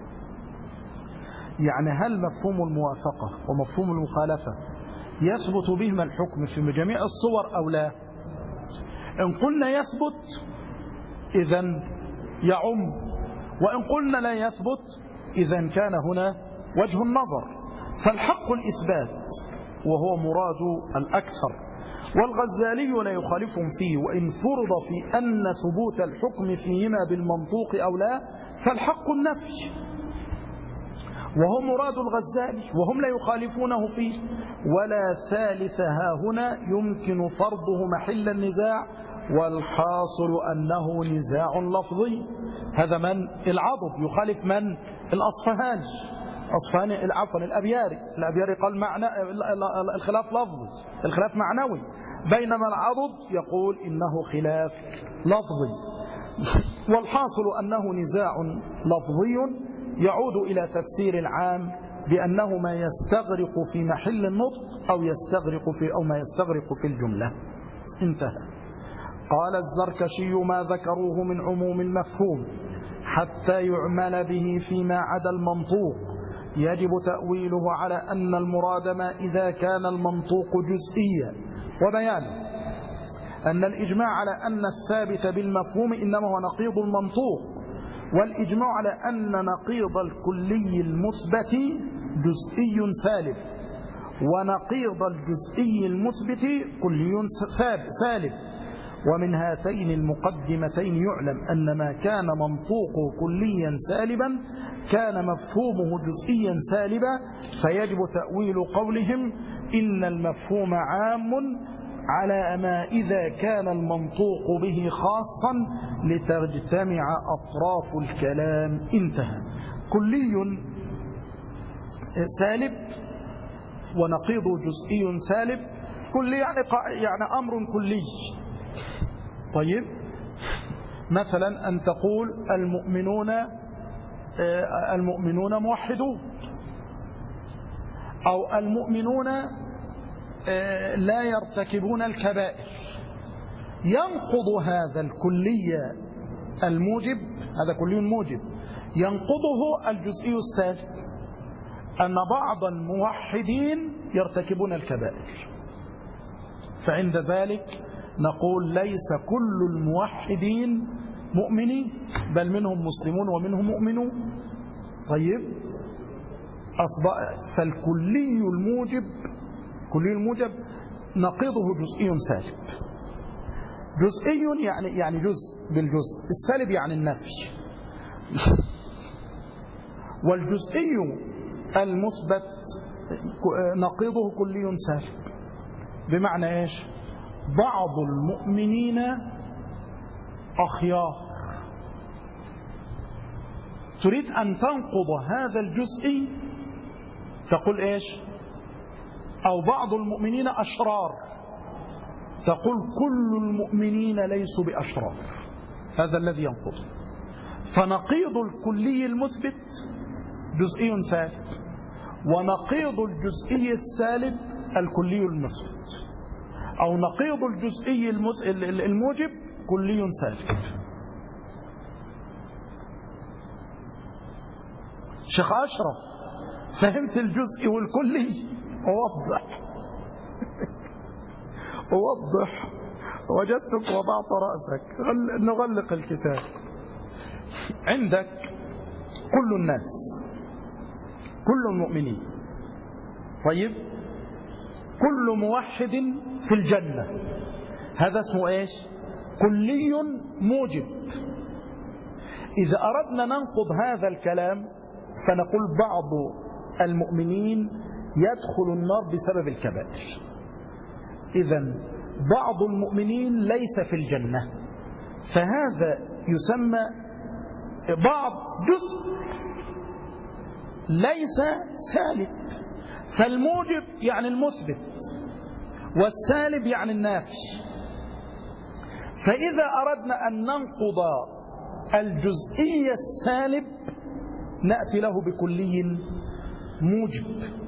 يعني هل مفهوم الموافقة ومفهوم المخالفة يثبت بهما الحكم في جميع الصور أو لا؟ إن قلنا يثبت إذن يعم، وإن قلنا لا يثبت إذن كان هنا وجه النظر. فالحق الإثبات وهو مراد الأكثر، والغزالي لا يخالفهم فيه. وإن فرض في أن ثبوت الحكم فيهما بالمنطوق أو لا فالحق النفي، وهو مراد الغزالي وهم لا يخالفونه فيه. ولا ثالث هنا يمكن فرضه محل النزاع، والحاصل أنه نزاع لفظي. هذا من العضد يخالف من الأصفهاني عفوا الأبياري قال معنى الخلاف لفظي، الخلاف معنوي، بينما العضد يقول إنه خلاف لفظي. والحاصل أنه نزاع لفظي يعود إلى تفسير العام بأنه ما يستغرق في محل النطق أو ما يستغرق في الجملة. انتهى. قال الزركشي ما ذكروه من عموم المفهوم حتى يعمل به فيما عدا المنطوق يجب تأويله على أن المراد ما إذا كان المنطوق جزئيا. وبيان أن الإجماع على أن الثابت بالمفهوم إنما هو نقيض المنطوق، والإجماع على أن نقيض الكلي المثبت جزئي سالب، ونقيض الجزئي المثبت كلي سالب. ومن هاتين المقدمتين يعلم أن ما كان منطوقه كليا سالبا كان مفهومه جزئيا سالبا، فيجب تأويل قولهم إن المفهوم عام على ما إذا كان المنطوق به خاصا لتجتمع أطراف الكلام. انتهى. كلي سالب ونقيضه جزئي سالب. كلي يعني أمر كلي. طيب، مثلا أن تقول المؤمنون موحدون، أو المؤمنون لا يرتكبون الكبائر. ينقض هذا الكلي الموجب، هذا كلي موجب، ينقضه الجزئي السالب أن بعض الموحدين يرتكبون الكبائر، فعند ذلك نقول ليس كل الموحدين مؤمنين، بل منهم مسلمون ومنهم مؤمنون. طيب، فالكلي الموجب نقيضه جزئي سالب. جزئي يعني جزء بالجزء، السالب يعني النفي. والجزئي المثبت نقيضه كلي سالب. بمعنى ايش؟ بعض المؤمنين أخيار. تريد أن تنقض هذا الجزء تقول إيش؟ أو بعض المؤمنين أشرار، تقول كل المؤمنين ليسوا بأشرار. هذا الذي ينقض. فنقيض الكلي المثبت جزئي سالب، ونقيض الجزئي السالب الكلي المثبت، أو نقيض الجزئي الموجب كلي سالب. شيخ أشرف، فهمت الجزئي والكلي؟ أوضح. وجدتك وضعت رأسك. نغلق الكتاب. عندك كل الناس، كل المؤمنين. طيب، كل موحد في الجنة، هذا اسمه ايش؟ كلي موجب. إذا أردنا ننقض هذا الكلام فنقول بعض المؤمنين يدخل النار بسبب الكبائر. إذن بعض المؤمنين ليس في الجنة، فهذا يسمى بعض جزء ليس سالب. فالموجب يعني المثبت، والسالب يعني النافي. فإذا أردنا أن ننقض الجزئي السالب نأتي له بكلي موجب،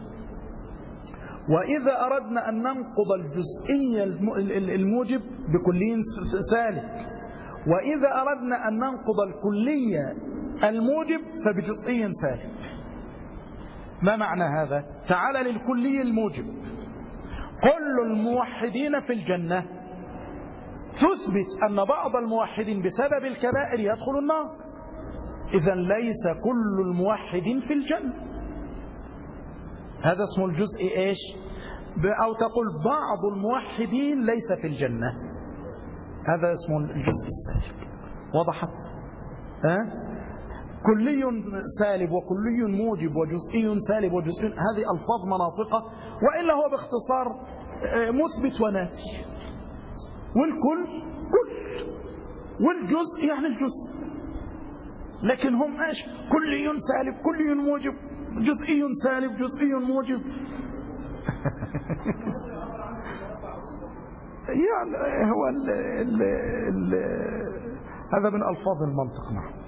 وإذا أردنا أن ننقض الجزئي الموجب بكلي سالب، وإذا أردنا أن ننقض الكلي الموجب فبجزئي سالب. ما معنى هذا؟ تعال للكلي الموجب. كل الموحدين في الجنة تثبت أن بعض الموحدين بسبب الكبائر يدخل النار. إذن ليس كل الموحدين في الجنة. هذا اسمه الجزء إيش؟ أو تقول بعض الموحدين ليس في الجنة، هذا اسمه الجزء السالب. وضحت؟ كلي سالب وكلي موجب وجزئي سالب وجزئي، هذه ألفاظ مناطقة، وإلا هو باختصار مثبت ونافي. والكل كل، والجزء يعني الجزء. لكن هم ايش؟ كلي سالب كلي موجب جزئي سالب جزئي موجب. يعني هو هذا من ألفاظ المنطق. نعم.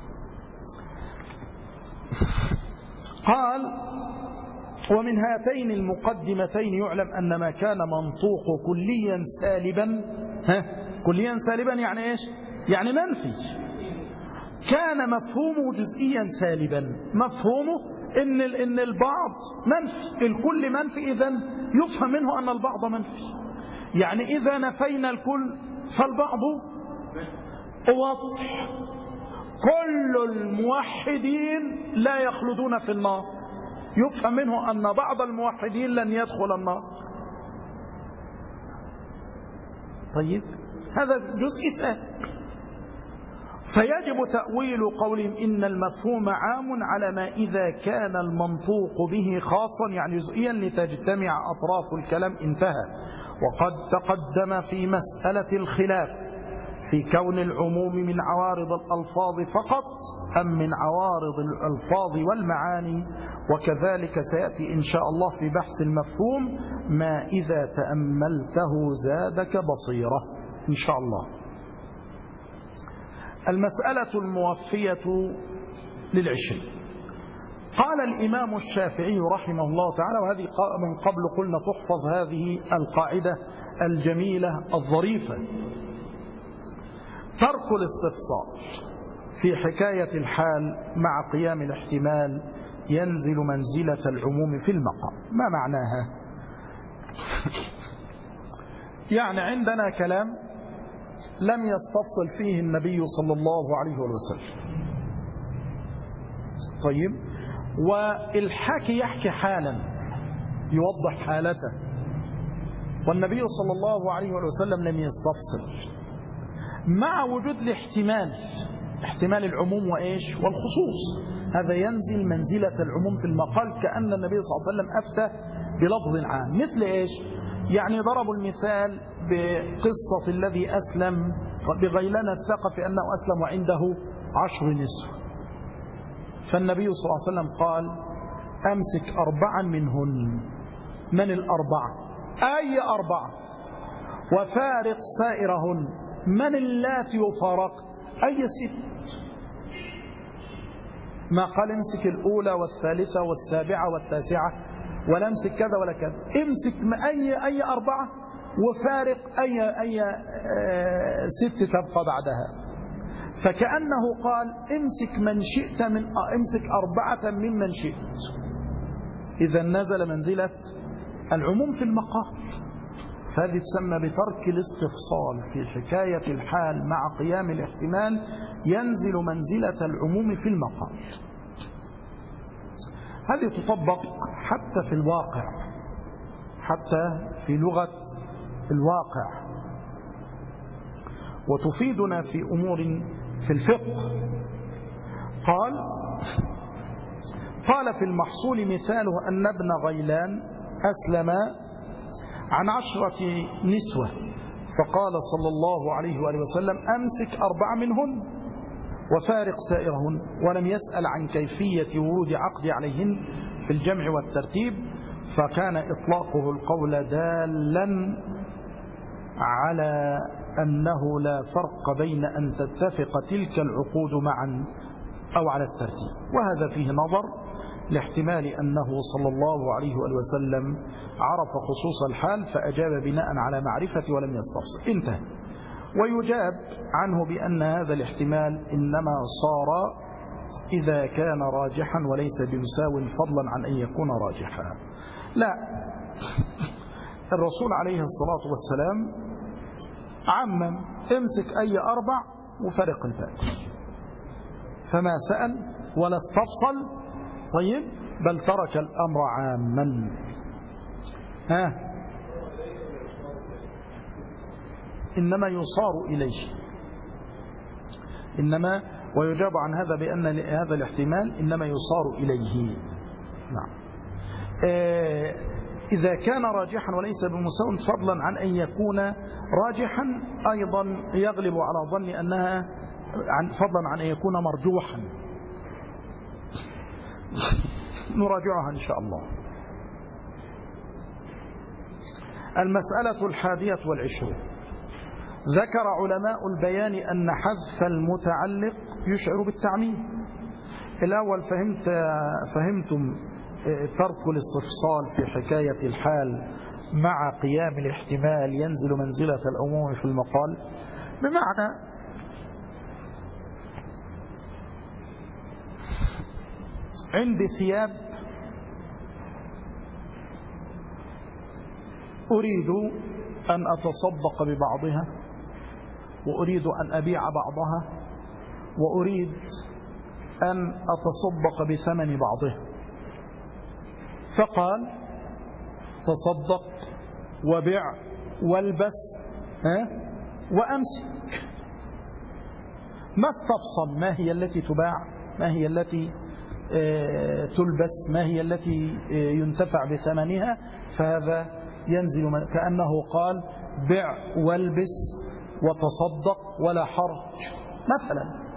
قال: ومن هاتين المقدمتين يعلم أن ما كان منطوق كليا سالبا، كليا سالبا يعني ايش؟ يعني منفي. كان مفهومه جزئيا سالبا، مفهومه إن البعض منفي، الكل منفي، إذن يفهم منه أن البعض منفي. يعني إذا نفينا الكل فالبعض واضح. كل الموحدين لا يخلدون في النار، يفهم منه أن بعض الموحدين لن يدخل النار. طيب هذا جزء ثاني. فيجب تأويل قولهم إن المفهوم عام على ما إذا كان المنطوق به خاصا، يعني جزئيا لتجتمع أطراف الكلام. انتهى. وقد تقدم في مسألة الخلاف في كون العموم من عوارض الألفاظ فقط أم من عوارض الألفاظ والمعاني، وكذلك سيأتي إن شاء الله في بحث المفهوم ما إذا تأملته زادك بصيرة إن شاء الله. المسألة الموفية للعشر. قال الإمام الشافعي رحمه الله تعالى، وهذه من قبل قلنا تحفظ هذه القاعدة الجميلة الظريفة: ترك الاستفصال في حكاية الحال مع قيام الاحتمال ينزل منزلة العموم في المقام. ما معناها؟ يعني عندنا كلام لم يستفصل فيه النبي صلى الله عليه وسلم، طيب، والحاكي يحكي حالا يوضح حالته، والنبي صلى الله عليه وسلم لم يستفصل، مع وجود الاحتمال، احتمال العموم وإيش والخصوص، هذا ينزل منزلة العموم في المقال، كأن النبي صلى الله عليه وسلم أفتى بلفظ عام. مثل إيش؟ يعني ضربوا المثال بقصة الذي أسلم بغيلان الثقفي أنه أسلم وعنده 10 نسوة، فالنبي صلى الله عليه وسلم قال: أمسك 4 منهن. من الأربعة؟ أي 4؟ وفارق سائرهن. من اللاتي يفارق؟ أي 6. ما قال امسك الأولى والثالثة والسابعة والتاسعة، ولا امسك كذا ولا كذا، امسك أي 4 وفارق أي 6 تبقى بعدها. فكأنه قال امسك من شئت امسك 4 ممن شئت. إذا نزل منزلة العموم في المقام. فهذه تسمى بترك الاستفصال في حكاية الحال مع قيام الاحتمال ينزل منزلة العموم في المقام. هذه تطبق حتى في الواقع، حتى في لغة الواقع، وتفيدنا في أمور في الفقه. قال في المحصول مثاله أن ابن غيلان أسلم عن 10 نسوة، فقال صلى الله عليه وآله وسلم: أمسك 4 منهن وفارق سائرهن، ولم يسأل عن كيفية ورود عقد عليهن في الجمع والترتيب، فكان إطلاقه القول دالا على أنه لا فرق بين أن تتفق تلك العقود معا أو على الترتيب. وهذا فيه نظر لاحتمال أنه صلى الله عليه وآله وسلم عرف خصوص الحال فأجاب بناء على معرفة ولم يستفصل. انتهى. ويجاب عنه بأن هذا الاحتمال إنما صار إذا كان راجحا وليس بمساو فضلا عن أن يكون راجحا. لا، الرسول عليه الصلاة والسلام عمم: امسك أي 4 وفرق الباقي، فما سأل ولا استفصل، طيب، بل ترك الأمر عاما. إنما يصار إليه، إنما، ويجاب عن هذا بأن هذا الاحتمال إنما يصار إليه. نعم. إذا كان راجحا وليس بمساو فضلا عن أن يكون راجحا، أيضا يغلب على ظن أنها فضلا عن أن يكون مرجوحا. نراجعها إن شاء الله. المسألة 21. ذكر علماء البيان أن حذف المتعلق يشعر بالتعميم. الأول فهمتم ترك الاستفصال في حكاية الحال مع قيام الاحتمال ينزل منزلة العموم في المقال، بمعنى عندي ثياب أريد أن أتصدق ببعضها، وأريد أن أبيع بعضها، وأريد أن أتصدق بثمن بعضها. فقال تصدق وبيع والبس وأمسك. ما استفصل ما هي التي تباع، ما هي التي تلبس، ما هي التي ينتفع بثمنها، فهذا ينزل كأنه قال بع والبس وتصدق ولا حرج مثلا.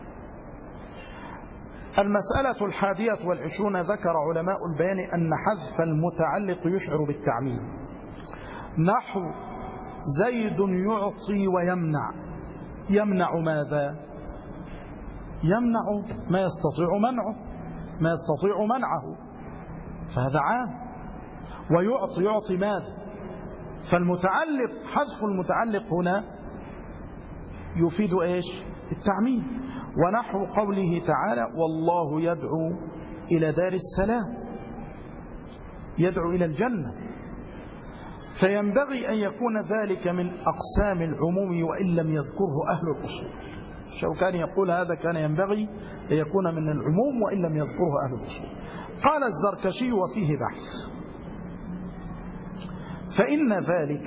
المسألة 21 ذكر علماء البيان أن حذف المتعلق يشعر بالتعميم، نحو زيد يعطي ويمنع. يمنع ماذا؟ يمنع ما يستطيع منعه، ما يستطيع منعه، فهذا عام. ويعطي يعطي ماذا؟ فالمتعلق، حذف المتعلق هنا يفيد ايش؟ التعميم. ونحو قوله تعالى والله يدعو إلى دار السلام، يدعو إلى الجنة، فينبغي أن يكون ذلك من أقسام العموم وإن لم يذكره أهل الأصول. الشوكاني يقول هذا كان ينبغي أن يكون من العموم وإن لم يذكره أهل الأصول. قال الزركشي وفيه بحث، فإن ذلك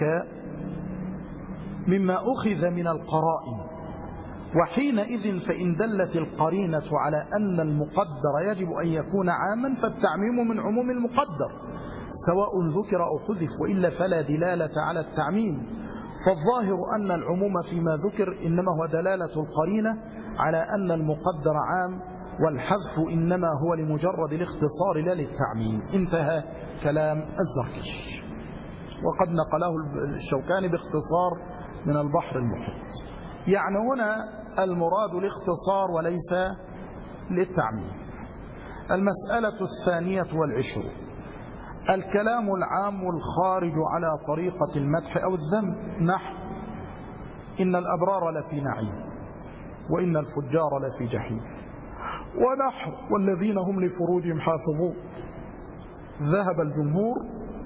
مما أخذ من القرائن، وحينئذ فإن دلت القرينة على أن المقدر يجب أن يكون عاما فالتعميم من عموم المقدر سواء ذكر أو حذف، وإلا فلا دلالة على التعميم. فالظاهر أن العموم فيما ذكر إنما هو دلالة القرينة على أن المقدر عام، والحذف إنما هو لمجرد الاختصار لا للتعميم. انتهى كلام الزركشي، وقد نقله الشوكاني باختصار من البحر المحيط. يعني هنا المراد الاختصار وليس للتعميم. المسألة 22 الكلام العام الخارج على طريقة المدح أو الذم، نحو إن الأبرار لفي نعيم وإن الفجار لفي جحيم، ونحو والذين هم لفروجهم حافظون. ذهب الجمهور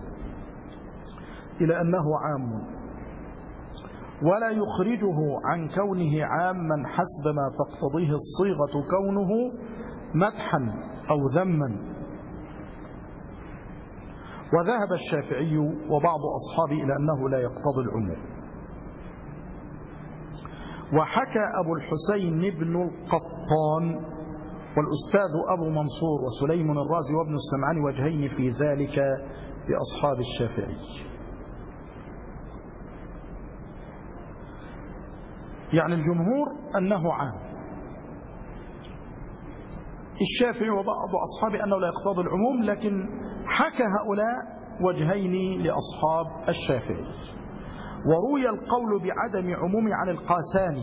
إلى أنه عام، ولا يخرجه عن كونه عاما حسب ما تقتضيه الصيغة كونه مدحا أو ذما. وذهب الشافعي وبعض أصحابه إلى أنه لا يقتضي العموم. وحكى أبو الحسين بن القطان والأستاذ أبو منصور وسليم الرازي وابن السمعاني وجهين في ذلك بأصحاب الشافعي. يعني الجمهور أنه عام، الشافعي وبعض أصحابه أنه لا يقتضي العموم، لكن حكى هؤلاء وجهين لأصحاب الشافعي. وروي القول بعدم عموم عن القاساني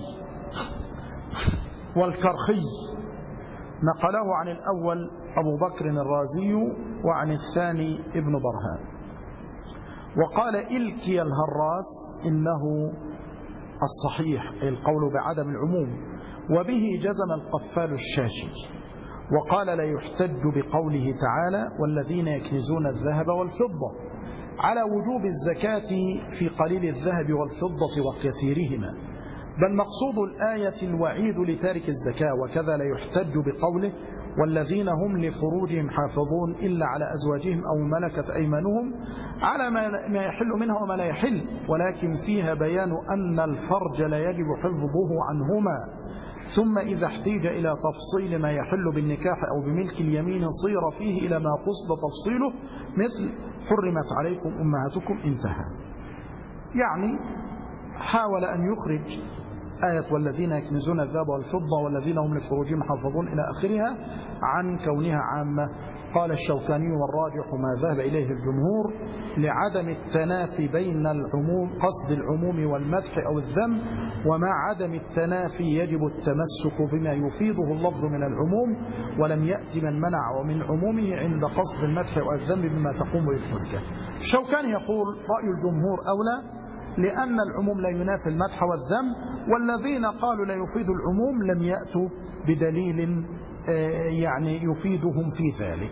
والكرخي، نقله عن الأول أبو بكر الرازي وعن الثاني ابن برهان. وقال إلكي الهراس إنه الصحيح أي القول بعدم العموم، وبه جزم القفال الشاشي. وقال لا يحتج بقوله تعالى والذين يكنزون الذهب والفضة على وجوب الزكاة في قليل الذهب والفضة وكثيرهما، بل مقصود الآية الوعيد لتارك الزكاة. وكذا لا يحتج بقوله والذين هم لفروجهم حافظون إلا على أزواجهم أو ملكت أيمانهم على ما يحل منها وما لا يحل، ولكن فيها بيان أن الفرج لا يجب حفظه عنهما. ثم إذا احتيج إلى تفصيل ما يحل بالنكاح أو بملك اليمين صير فيه إلى ما قصد تفصيله، مثل حرمت عليكم أمهاتكم، انتهى. يعني حاول أن يخرج آية والذين يكنزون الذهب والفضة والذين هم لفروجهم حافظون إلى آخرها عن كونها عامة. قال الشوكاني والراجح ما ذهب إليه الجمهور لعدم التنافي بين العموم قصد العموم والمدح أو الذم، ومع عدم التنافي يجب التمسك بما يفيده اللفظ من العموم، ولم يأتي من منع ومن عمومه عند قصد المدح أو الذم بما تقوم به الحجة. الشوكاني يقول رأي الجمهور أولى، لأن العموم لا ينافي المدح والذم، والذين قالوا لا يفيد العموم لم يأتوا بدليل يعني يفيدهم في ذلك.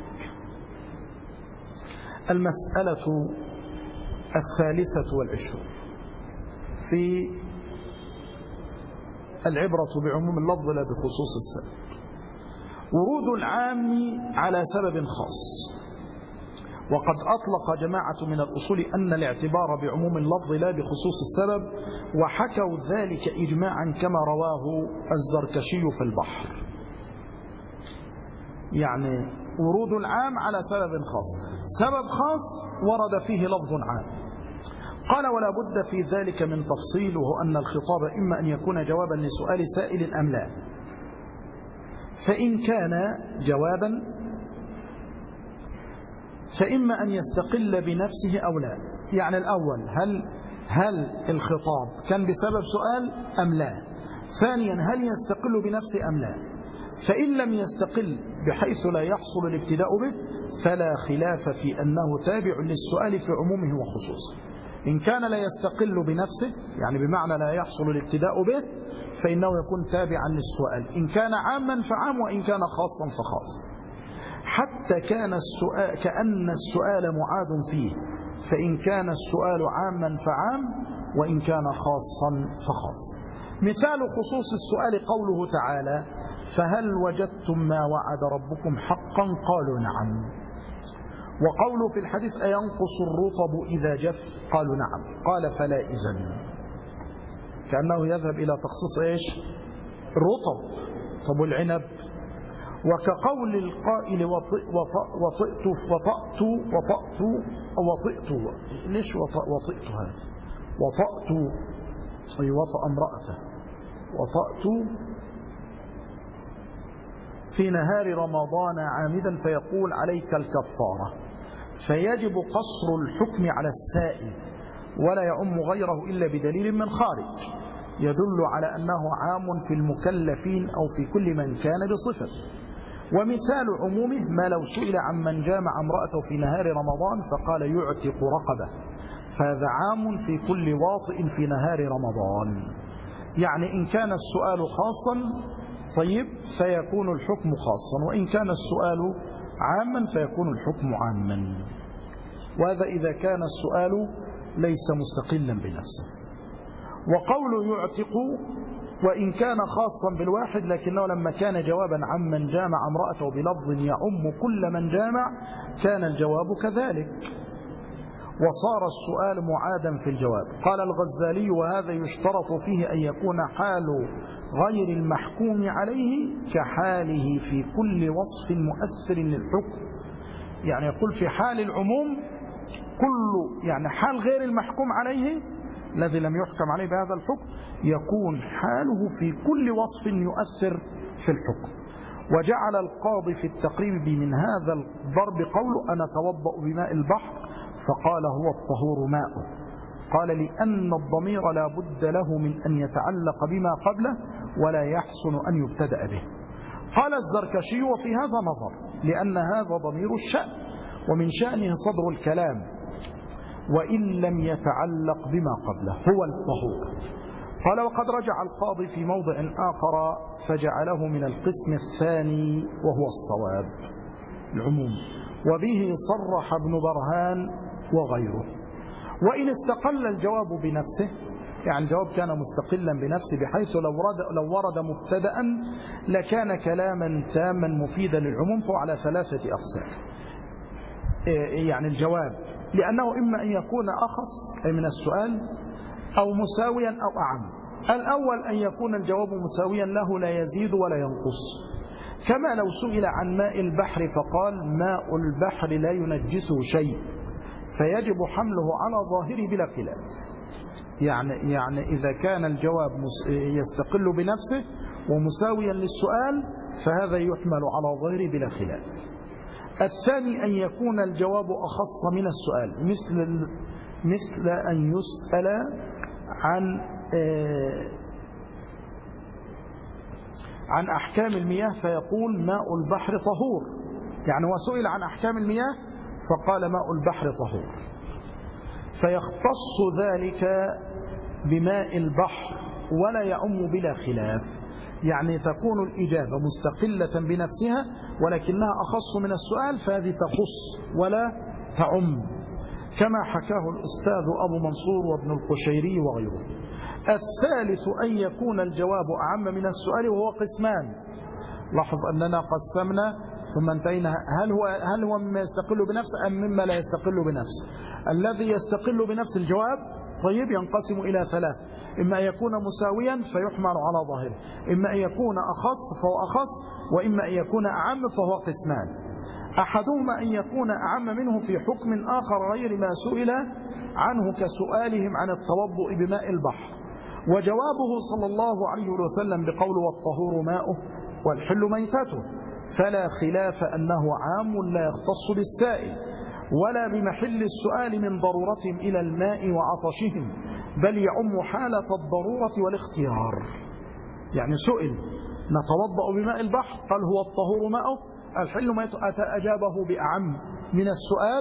المسألة 23 في العبرة بعموم اللفظ لا بخصوص السبب. ورود العام على سبب خاص. وقد أطلق جماعة من الأصول أن الاعتبار بعموم اللفظ لا بخصوص السبب، وحكوا ذلك إجماعا كما رواه الزركشي في البحر. يعني ورود العام على سبب خاص، سبب خاص ورد فيه لفظ عام. قال ولا بد في ذلك من تفصيل، وهو أن الخطاب إما أن يكون جوابا لسؤال سائل أم لا. فإن كان جوابا فإما أن يستقل بنفسه أو لا. يعني الأول هل الخطاب كان بسبب سؤال أم لا. ثانيا هل يستقل بنفسه أم لا. فإن لم يستقل بحيث لا يحصل الابتداء به فلا خلاف في أنه تابع للسؤال في عمومه وخصوصه. إن كان لا يستقل بنفسه يعني بمعنى لا يحصل الابتداء به فإنه يكون تابعا للسؤال، إن كان عاما فعام وإن كان خاصا فخاص. حتى كأن السؤال معاد فيه، فإن كان السؤال عاما فعام وإن كان خاصا فخاص. مثال خصوص السؤال قوله تعالى فهل وجدتم ما وعد ربكم حقا قالوا نعم. وقوله في الحديث أينقص الرطب إذا جف قالوا نعم. قال فلا إذن، كأنه يذهب إلى تخصيص إيش؟ الرطب. طب والعنب؟ وكقول القائل وطئت ليش وطئت هذا؟ وطأت أي وطأ امرأته. وطأت في نهار رمضان عامدا فيقول عليك الكفارة، فيجب قصر الحكم على السائل ولا يعم غيره إلا بدليل من خارج يدل على أنه عام في المكلفين أو في كل من كان بصفته. ومثال عمومه ما لو سئل عن من جامع امرأته في نهار رمضان فقال يعتق رقبة، فهذا عام في كل واطئ في نهار رمضان. يعني إن كان السؤال خاصا طيب فيكون الحكم خاصا، وإن كان السؤال عاما فيكون الحكم عاما. وهذا إذا كان السؤال ليس مستقلا بنفسه. وقول يعتق وإن كان خاصا بالواحد لكنه لما كان جوابا عمن جامع امرأته بلفظ يعم كل من جامع كان الجواب كذلك، وصار السؤال معادا في الجواب. قال الغزالي وهذا يشترط فيه أن يكون حال غير المحكوم عليه كحاله في كل وصف مؤثر للحكم. يعني يقول في حال العموم كل يعني حال غير المحكوم عليه الذي لم يحكم عليه بهذا الحكم يكون حاله في كل وصف يؤثر في الحكم. وجعل القاضي في التقريب من هذا الضرب قوله أنا أتوضأ بماء البحر فقال هو الطهور ماء. قال لأن الضمير لا بد له من أن يتعلق بما قبله ولا يحسن أن يبتدأ به. قال الزركشي وفي هذا نظر، لأن هذا ضمير الشأن ومن شأنه صدر الكلام وإن لم يتعلق بما قبله هو الطهور. قال وقد رجع القاضي في موضع آخر فجعله من القسم الثاني وهو الصواب العموم، وبه صرح ابن برهان وغيره. وإن استقل الجواب بنفسه يعني الجواب كان مستقلا بنفسه بحيث لو ورد مبتدأ لكان كلاما تاما مفيدا للعموم، فهو على 3 أقسام. يعني الجواب لأنه إما أن يكون أخص أي من السؤال أو مساويا أو أعم. الأول أن يكون الجواب مساويا له لا يزيد ولا ينقص، كما لو سئل عن ماء البحر فقال ماء البحر لا ينجسه شيء فيجب حمله على ظاهره بلا خلاف. يعني إذا كان الجواب يستقل بنفسه ومساويا للسؤال فهذا يحمل على ظاهره بلا خلاف. الثاني أن يكون الجواب أخص من السؤال مثل أن يسأل عن أحكام المياه فيقول ماء البحر طهور، يعني وسئل عن أحكام المياه فقال ماء البحر طهور، فيختص ذلك بماء البحر ولا يعم بلا خلاف. يعني تكون الإجابة مستقلة بنفسها ولكنها أخص من السؤال، فهذه تخص ولا تعم، كما حكاه الأستاذ أبو منصور وابن القشيري وغيره. الثالث أن يكون الجواب أعم من السؤال، وهو قسمان. لاحظ أننا قسمنا ثم انتهينا، هل هو مما يستقل بنفسه أم مما لا يستقل بنفسه؟ الذي يستقل بنفس الجواب طيب ينقسم إلى ثلاث: إما أن يكون مساويا فيحمل على ظاهره، إما أن يكون أخص فهو أخص، وإما أن يكون أعم فهو قسمان. أحدهما أن يكون أعم منه في حكم آخر غير ما سئل عنه، كسؤالهم عن التوضؤ بماء البحر، وجوابه صلى الله عليه وسلم بقوله والطهور ماؤه والحل ميتته، فلا خلاف أنه عام لا يختص بالسائل ولا بمحل السؤال من ضرورتهم إلى الماء وعطشهم، بل يعم حالة الضرورة والاختيار. يعني سئل نتوضأ بماء البحر، قال هو الطهور ماؤه الحل ميته، أجابه بأعم من السؤال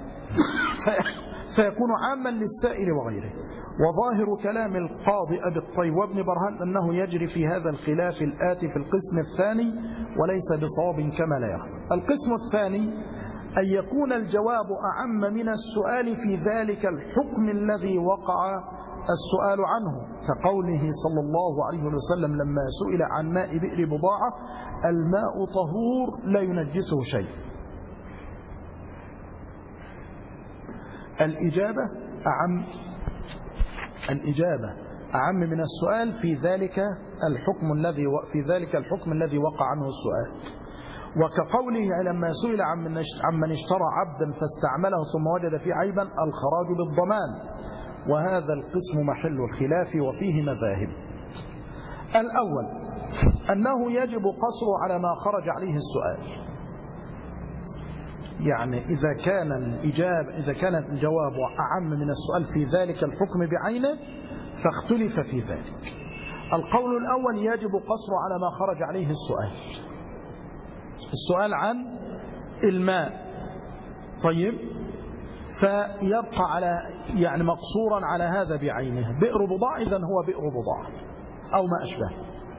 فيكون عاما للسائل وغيره. وظاهر كلام القاضي أبي الطيب وابن برهان أنه يجري في هذا الخلاف الآتي في القسم الثاني، وليس بصواب كما لا يخفى. القسم الثاني أن يكون الجواب أعم من السؤال في ذلك الحكم الذي وقع السؤال عنه، كقوله صلى الله عليه وسلم لما سئل عن ماء بئر بضاعة: الماء طهور لا ينجسه شيء. الإجابة أعم من السؤال في ذلك الحكم الذي وقع عنه السؤال. وكقوله لما سئل عمن اشترى عبدا فاستعمله ثم وجد فيه عيبا: الخراج بالضمان. وهذا القسم محل الخلاف وفيه مذاهب. الأول أنه يجب قصره على ما خرج عليه السؤال، يعني إذا كان الجواب أعم من السؤال في ذلك الحكم بعينه فاختلف في ذلك. القول الأول يجب قصره على ما خرج عليه السؤال عن الماء، طيب، فيبقى على يعني مقصورا على هذا بعينه. بئر بضاعة إذن هو بئر بضاعة أو ما أشبه،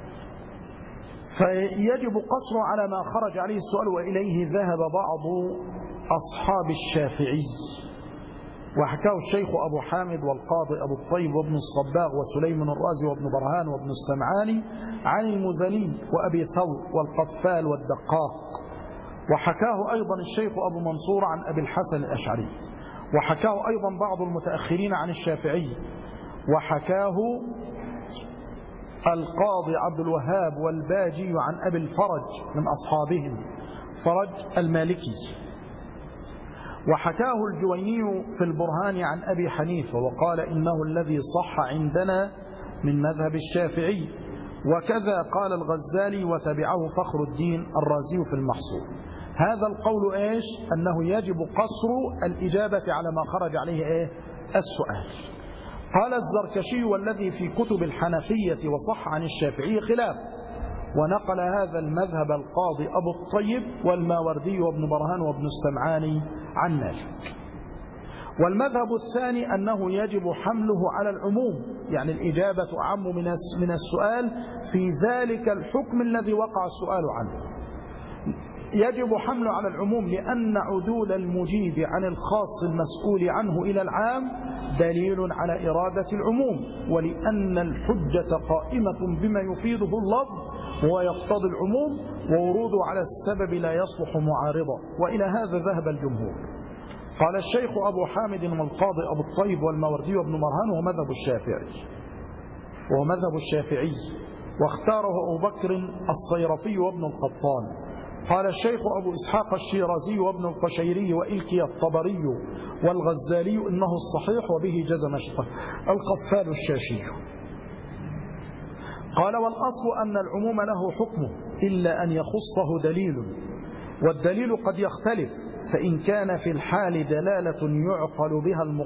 فيجب قصره على ما خرج عليه السؤال. وإليه ذهب بعض أصحاب الشافعي، وحكاه الشيخ أبو حامد والقاضي أبو الطيب وابن الصباغ وسليم الرازي وابن برهان وابن السمعاني عن المزني وأبي ثور والقفال والدقاق. وحكاه أيضا الشيخ أبو منصور عن أبي الحسن الأشعري، وحكاه أيضا بعض المتأخرين عن الشافعي، وحكاه القاضي عبد الوهاب والباجي عن أبي الفرج من أصحابهم، فرج المالكي. وحكاه الجويني في البرهان عن أبي حنيفة، وقال إنه الذي صح عندنا من مذهب الشافعي. وكذا قال الغزالي وتبعه فخر الدين الرازي في المحصول. هذا القول إيش؟ أنه يجب قصر الإجابة على ما خرج عليه السؤال. قال الزركشي والذي في كتب الحنفية وصح عن الشافعي خلاف، ونقل هذا المذهب القاضي أبو الطيب والماوردي وابن برهان وابن السمعاني عن مالك. والمذهب الثاني أنه يجب حمله على العموم، يعني الإجابة أعم من السؤال في ذلك الحكم الذي وقع السؤال عنه. يجب حمله على العموم لأن عدول المجيب عن الخاص المسؤول عنه إلى العام دليل على إرادة العموم، ولأن الحجة قائمة بما يفيده اللفظ ويقتضي العموم، ووروده على السبب لا يصلح معارضا. وإلى هذا ذهب الجمهور. قال الشيخ أبو حامد والقاضي أبو الطيب والماوردي وابن مرهان وهو مذهب الشافعي، واختاره أبو بكر الصيرفي وابن القطان. قال الشيخ أبو إسحاق الشيرازي وابن القشيري وإلكي الطبري والغزالي إنه الصحيح، وبه جزم القفال الشاشي. قال والأصل أن العموم له حكمه إلا أن يخصه دليل، والدليل قد يختلف، فإن كان في الحال دلالة يعقل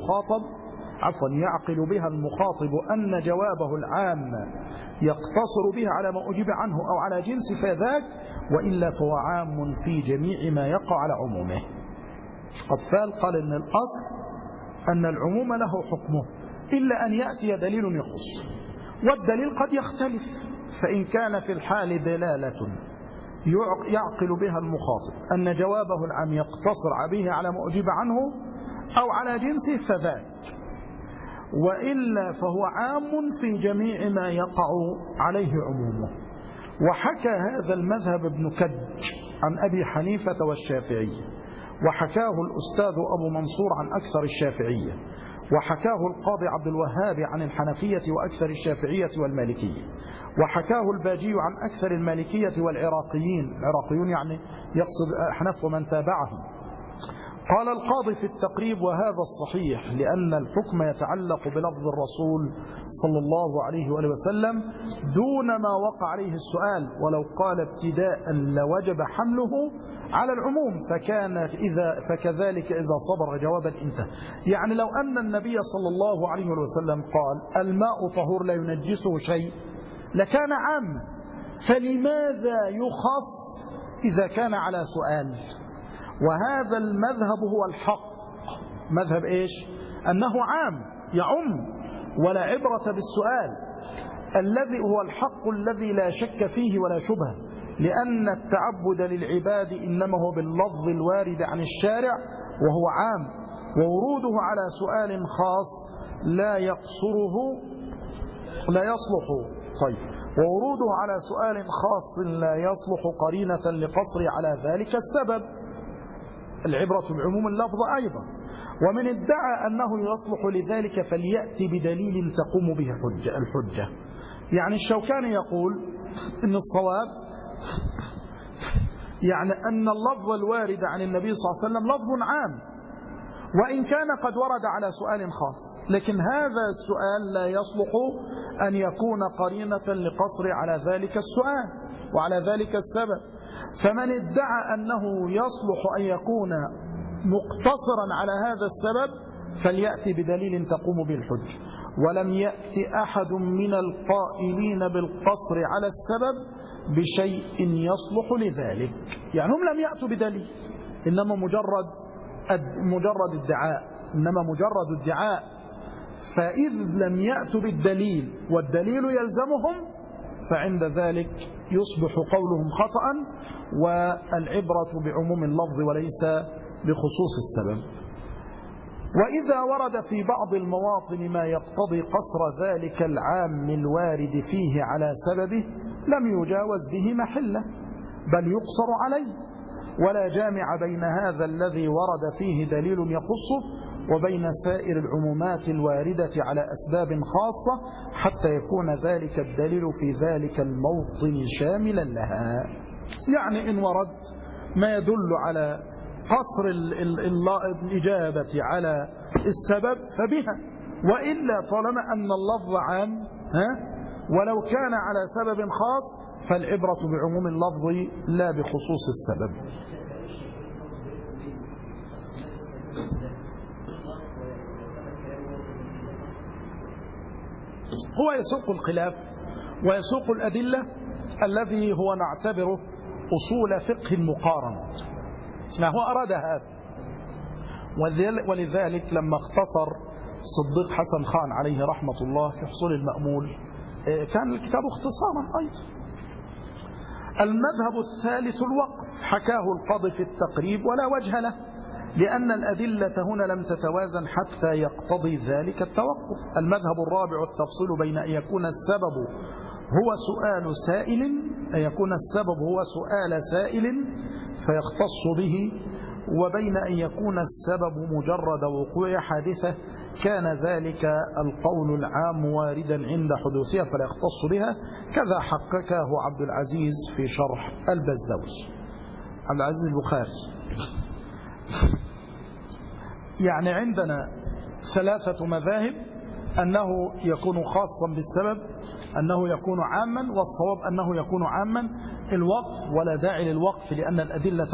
بها المخاطب أن جوابه العام يقتصر به على ما أجيب عنه أو على جنس فذاك، وإلا فهو عام في جميع ما يقع على عمومه. قفال قال إن الأصل أن العموم له حكمه إلا أن يأتي دليل يخص، والدليل قد يختلف، فإن كان في الحال دلالة يعقل بها المخاطب أن جوابه العام يقتصر به على ما أجيب عنه أو على جنسه فذاك، وإلا فهو عام في جميع ما يقع عليه عمومه. وحكى هذا المذهب ابن كج عن أبي حنيفة والشافعية، وحكاه الأستاذ أبو منصور عن أكثر الشافعية، وحكاه القاضي عبد الوهاب عن الحنفية وأكثر الشافعية والمالكية، وحكاه الباجي عن أكثر المالكية والعراقيين. العراقيون يعني يقصد أحناف ومن تابعهم. قال القاضي في التقريب: وهذا الصحيح، لأن الحكم يتعلق بلفظ الرسول صلى الله عليه وآله وسلم دون ما وقع عليه السؤال، ولو قال ابتداء لوجب حمله على العموم، فكذلك إذا صبر جوابا انتهى. يعني لو أن النبي صلى الله عليه وسلم قال الماء طهور لا ينجسه شيء لكان عام، فلماذا يخص إذا كان على سؤال؟ وهذا المذهب هو الحق. مذهب إيش؟ أنه عام يعم ولا عبرة بالسؤال، الذي هو الحق الذي لا شك فيه ولا شبهة، لأن التعبد للعباد إنما هو باللفظ الوارد عن الشارع وهو عام، ووروده على سؤال خاص لا يصلح. طيب، ووروده على سؤال خاص لا يصلح قرينة لقصر على ذلك السبب. العبرة بعموم اللفظ أيضا. ومن ادعى أنه يصلح لذلك فليأتي بدليل تقوم به الحجة. يعني الشوكاني يقول إن الصواب يعني أن اللفظ الوارد عن النبي صلى الله عليه وسلم لفظ عام، وإن كان قد ورد على سؤال خاص، لكن هذا السؤال لا يصلح أن يكون قرينة لقصر على ذلك السؤال وعلى ذلك السبب. فمن ادعى أنه يصلح أن يكون مقتصرا على هذا السبب فليأتي بدليل تقوم به الحجة. ولم يأتي أحد من القائلين بالقصر على السبب بشيء يصلح لذلك. يعني هم لم يأتوا بدليل، إنما مجرد ادعاء. فإذ لم يأتوا بالدليل والدليل يلزمهم فعند ذلك يصبح قولهم خطأ، والعبرة بعموم اللفظ وليس بخصوص السبب. وإذا ورد في بعض المواطن ما يقتضي قصر ذلك العام الوارد فيه على سببه لم يجاوز به محله، بل يقصر عليه، ولا جامع بين هذا الذي ورد فيه دليل يخصه وبين سائر العمومات الواردة على أسباب خاصة، حتى يكون ذلك الدليل في ذلك الموطن شاملا لها. يعني إن ورد ما يدل على قصر الإجابة على السبب فبها، وإلا طالما أن اللفظ عام ولو كان على سبب خاص فالعبرة بعموم اللفظ لا بخصوص السبب. هو يسوق الخلاف ويسوق الأدلة الذي هو نعتبره أصول فقه مقارن. هو أراد هذا، ولذلك لما اختصر صديق حسن خان عليه رحمة الله في حصول المأمول كان الكتاب اختصارا أيضا. المذهب الثالث الوقف، حكاه القاضي في التقريب ولا وجه له، لأن الأدلة هنا لم تتوازن حتى يقتضي ذلك التوقف. المذهب الرابع التفصيل بين أن يكون السبب هو سؤال سائل، أن يكون السبب هو سؤال سائل فيختص به، وبين أن يكون السبب مجرد وقوع حادثة كان ذلك القول العام واردا عند حدوثها فلا يختص بها، كذا حققه عبد العزيز في شرح البزدوي، عبد العزيز البخاري. يعني عندنا ثلاثة مذاهب: أنه يكون خاصا بالسبب، أنه يكون عاما، والصواب أنه يكون عاما. الوقف ولا داعي للوقف لأن الأدلة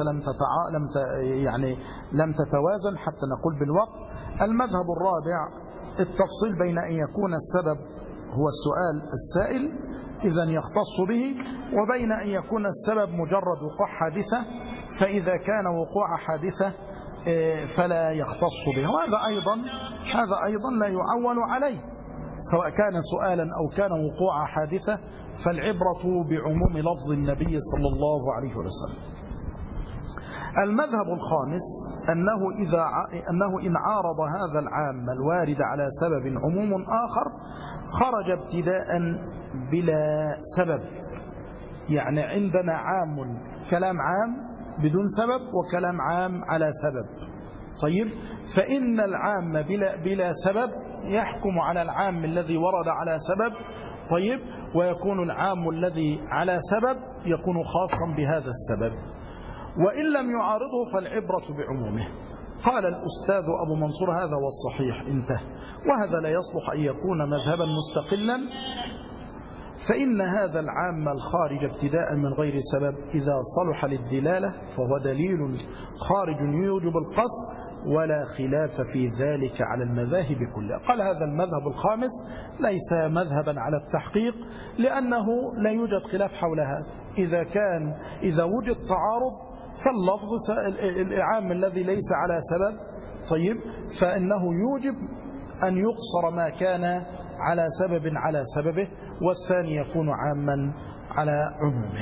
لم تتوازن حتى نقول بالوقف. المذهب الرابع التفصيل بين أن يكون السبب هو السؤال السائل إذن يختص به، وبين أن يكون السبب مجرد وقوع حادثة، فإذا كان وقوع حادثة فلا يختص به. وهذا أيضا لا يعول عليه، سواء كان سؤالا أو كان وقوع حادثة، فالعبرة بعموم لفظ النبي صلى الله عليه وسلم. المذهب الخامس أنه إن عارض هذا العام الوارد على سبب عموم آخر خرج ابتداء بلا سبب. يعني عندنا كلام عام بدون سبب وكلام عام على سبب. طيب، فإن العام بلا سبب يحكم على العام الذي ورد على سبب. طيب، ويكون العام الذي على سبب يكون خاصا بهذا السبب، وإن لم يعارضه فالعبرة بعمومه. قال الأستاذ أبو منصور: هذا هو الصحيح، انتهى. وهذا لا يصلح أن يكون مذهبا مستقلا، فإن هذا العام الخارج ابتداء من غير سبب إذا صلح للدلالة فهو دليل خارج يوجب القصد، ولا خلاف في ذلك على المذاهب كلها. قال: هذا المذهب الخامس ليس مذهبا على التحقيق، لأنه لا يوجد خلاف حول هذا. إذا وجد تعارض فاللفظ العام الذي ليس على سبب، طيب، فإنه يوجب أن يقصر ما كان على سبب على سببه، والثاني يكون عاما على عمومه.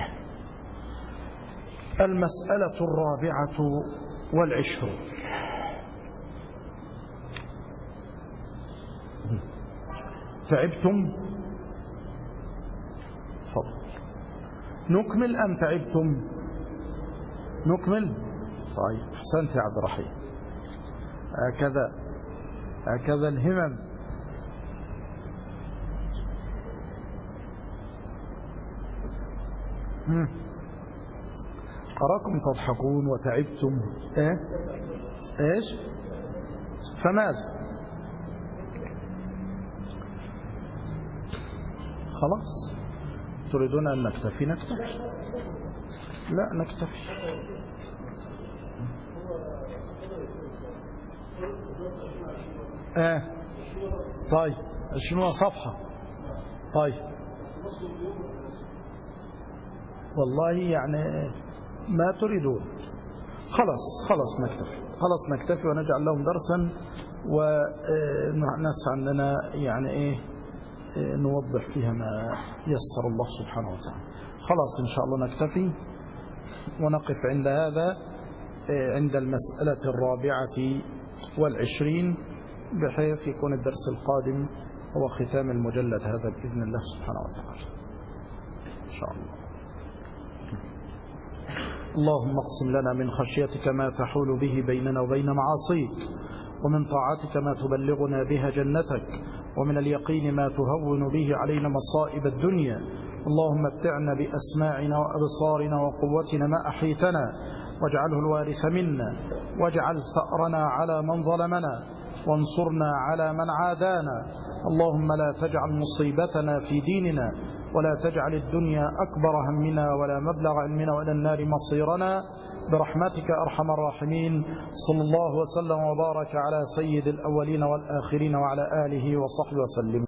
المسألة 24. تعبتم؟ فضل. نكمل أم تعبتم؟ نكمل؟ طيب، أحسنت يا عبد الرحيم. هكذا الهمم. أراكم تضحكون وتعبتم. إيش؟ فماذا؟ خلاص، تريدون أن نكتفي؟ نكتفي. لا، نكتفي. طيب، 20 صفحة. طيب، والله يعني ما تريدون. خلاص نكتفي ونجعل لهم درسا، ونسعى أننا يعني نوضح فيها ما يسر الله سبحانه وتعالى. خلاص، إن شاء الله نكتفي ونقف عند هذا، عند المسألة 24، بحيث يكون الدرس القادم هو ختام المجلد هذا بإذن الله سبحانه وتعالى إن شاء الله. اللهم اقسم لنا من خشيتك ما تحول به بيننا وبين معاصيك، ومن طاعتك ما تبلغنا بها جنتك، ومن اليقين ما تهون به علينا مصائب الدنيا. اللهم متعنا بأسماعنا وأبصارنا وقوتنا ما أحيتنا، واجعله الوارث منا، واجعل ثأرنا على من ظلمنا، وانصرنا على من عادانا. اللهم لا تجعل مصيبتنا في ديننا، ولا تجعل الدنيا أكبر همنا ولا مبلغ علمنا، وإلى النار مصيرنا، برحمتك أرحم الراحمين. صلى الله وسلم وبارك على سيد الأولين والآخرين وعلى آله وصحبه وسلم.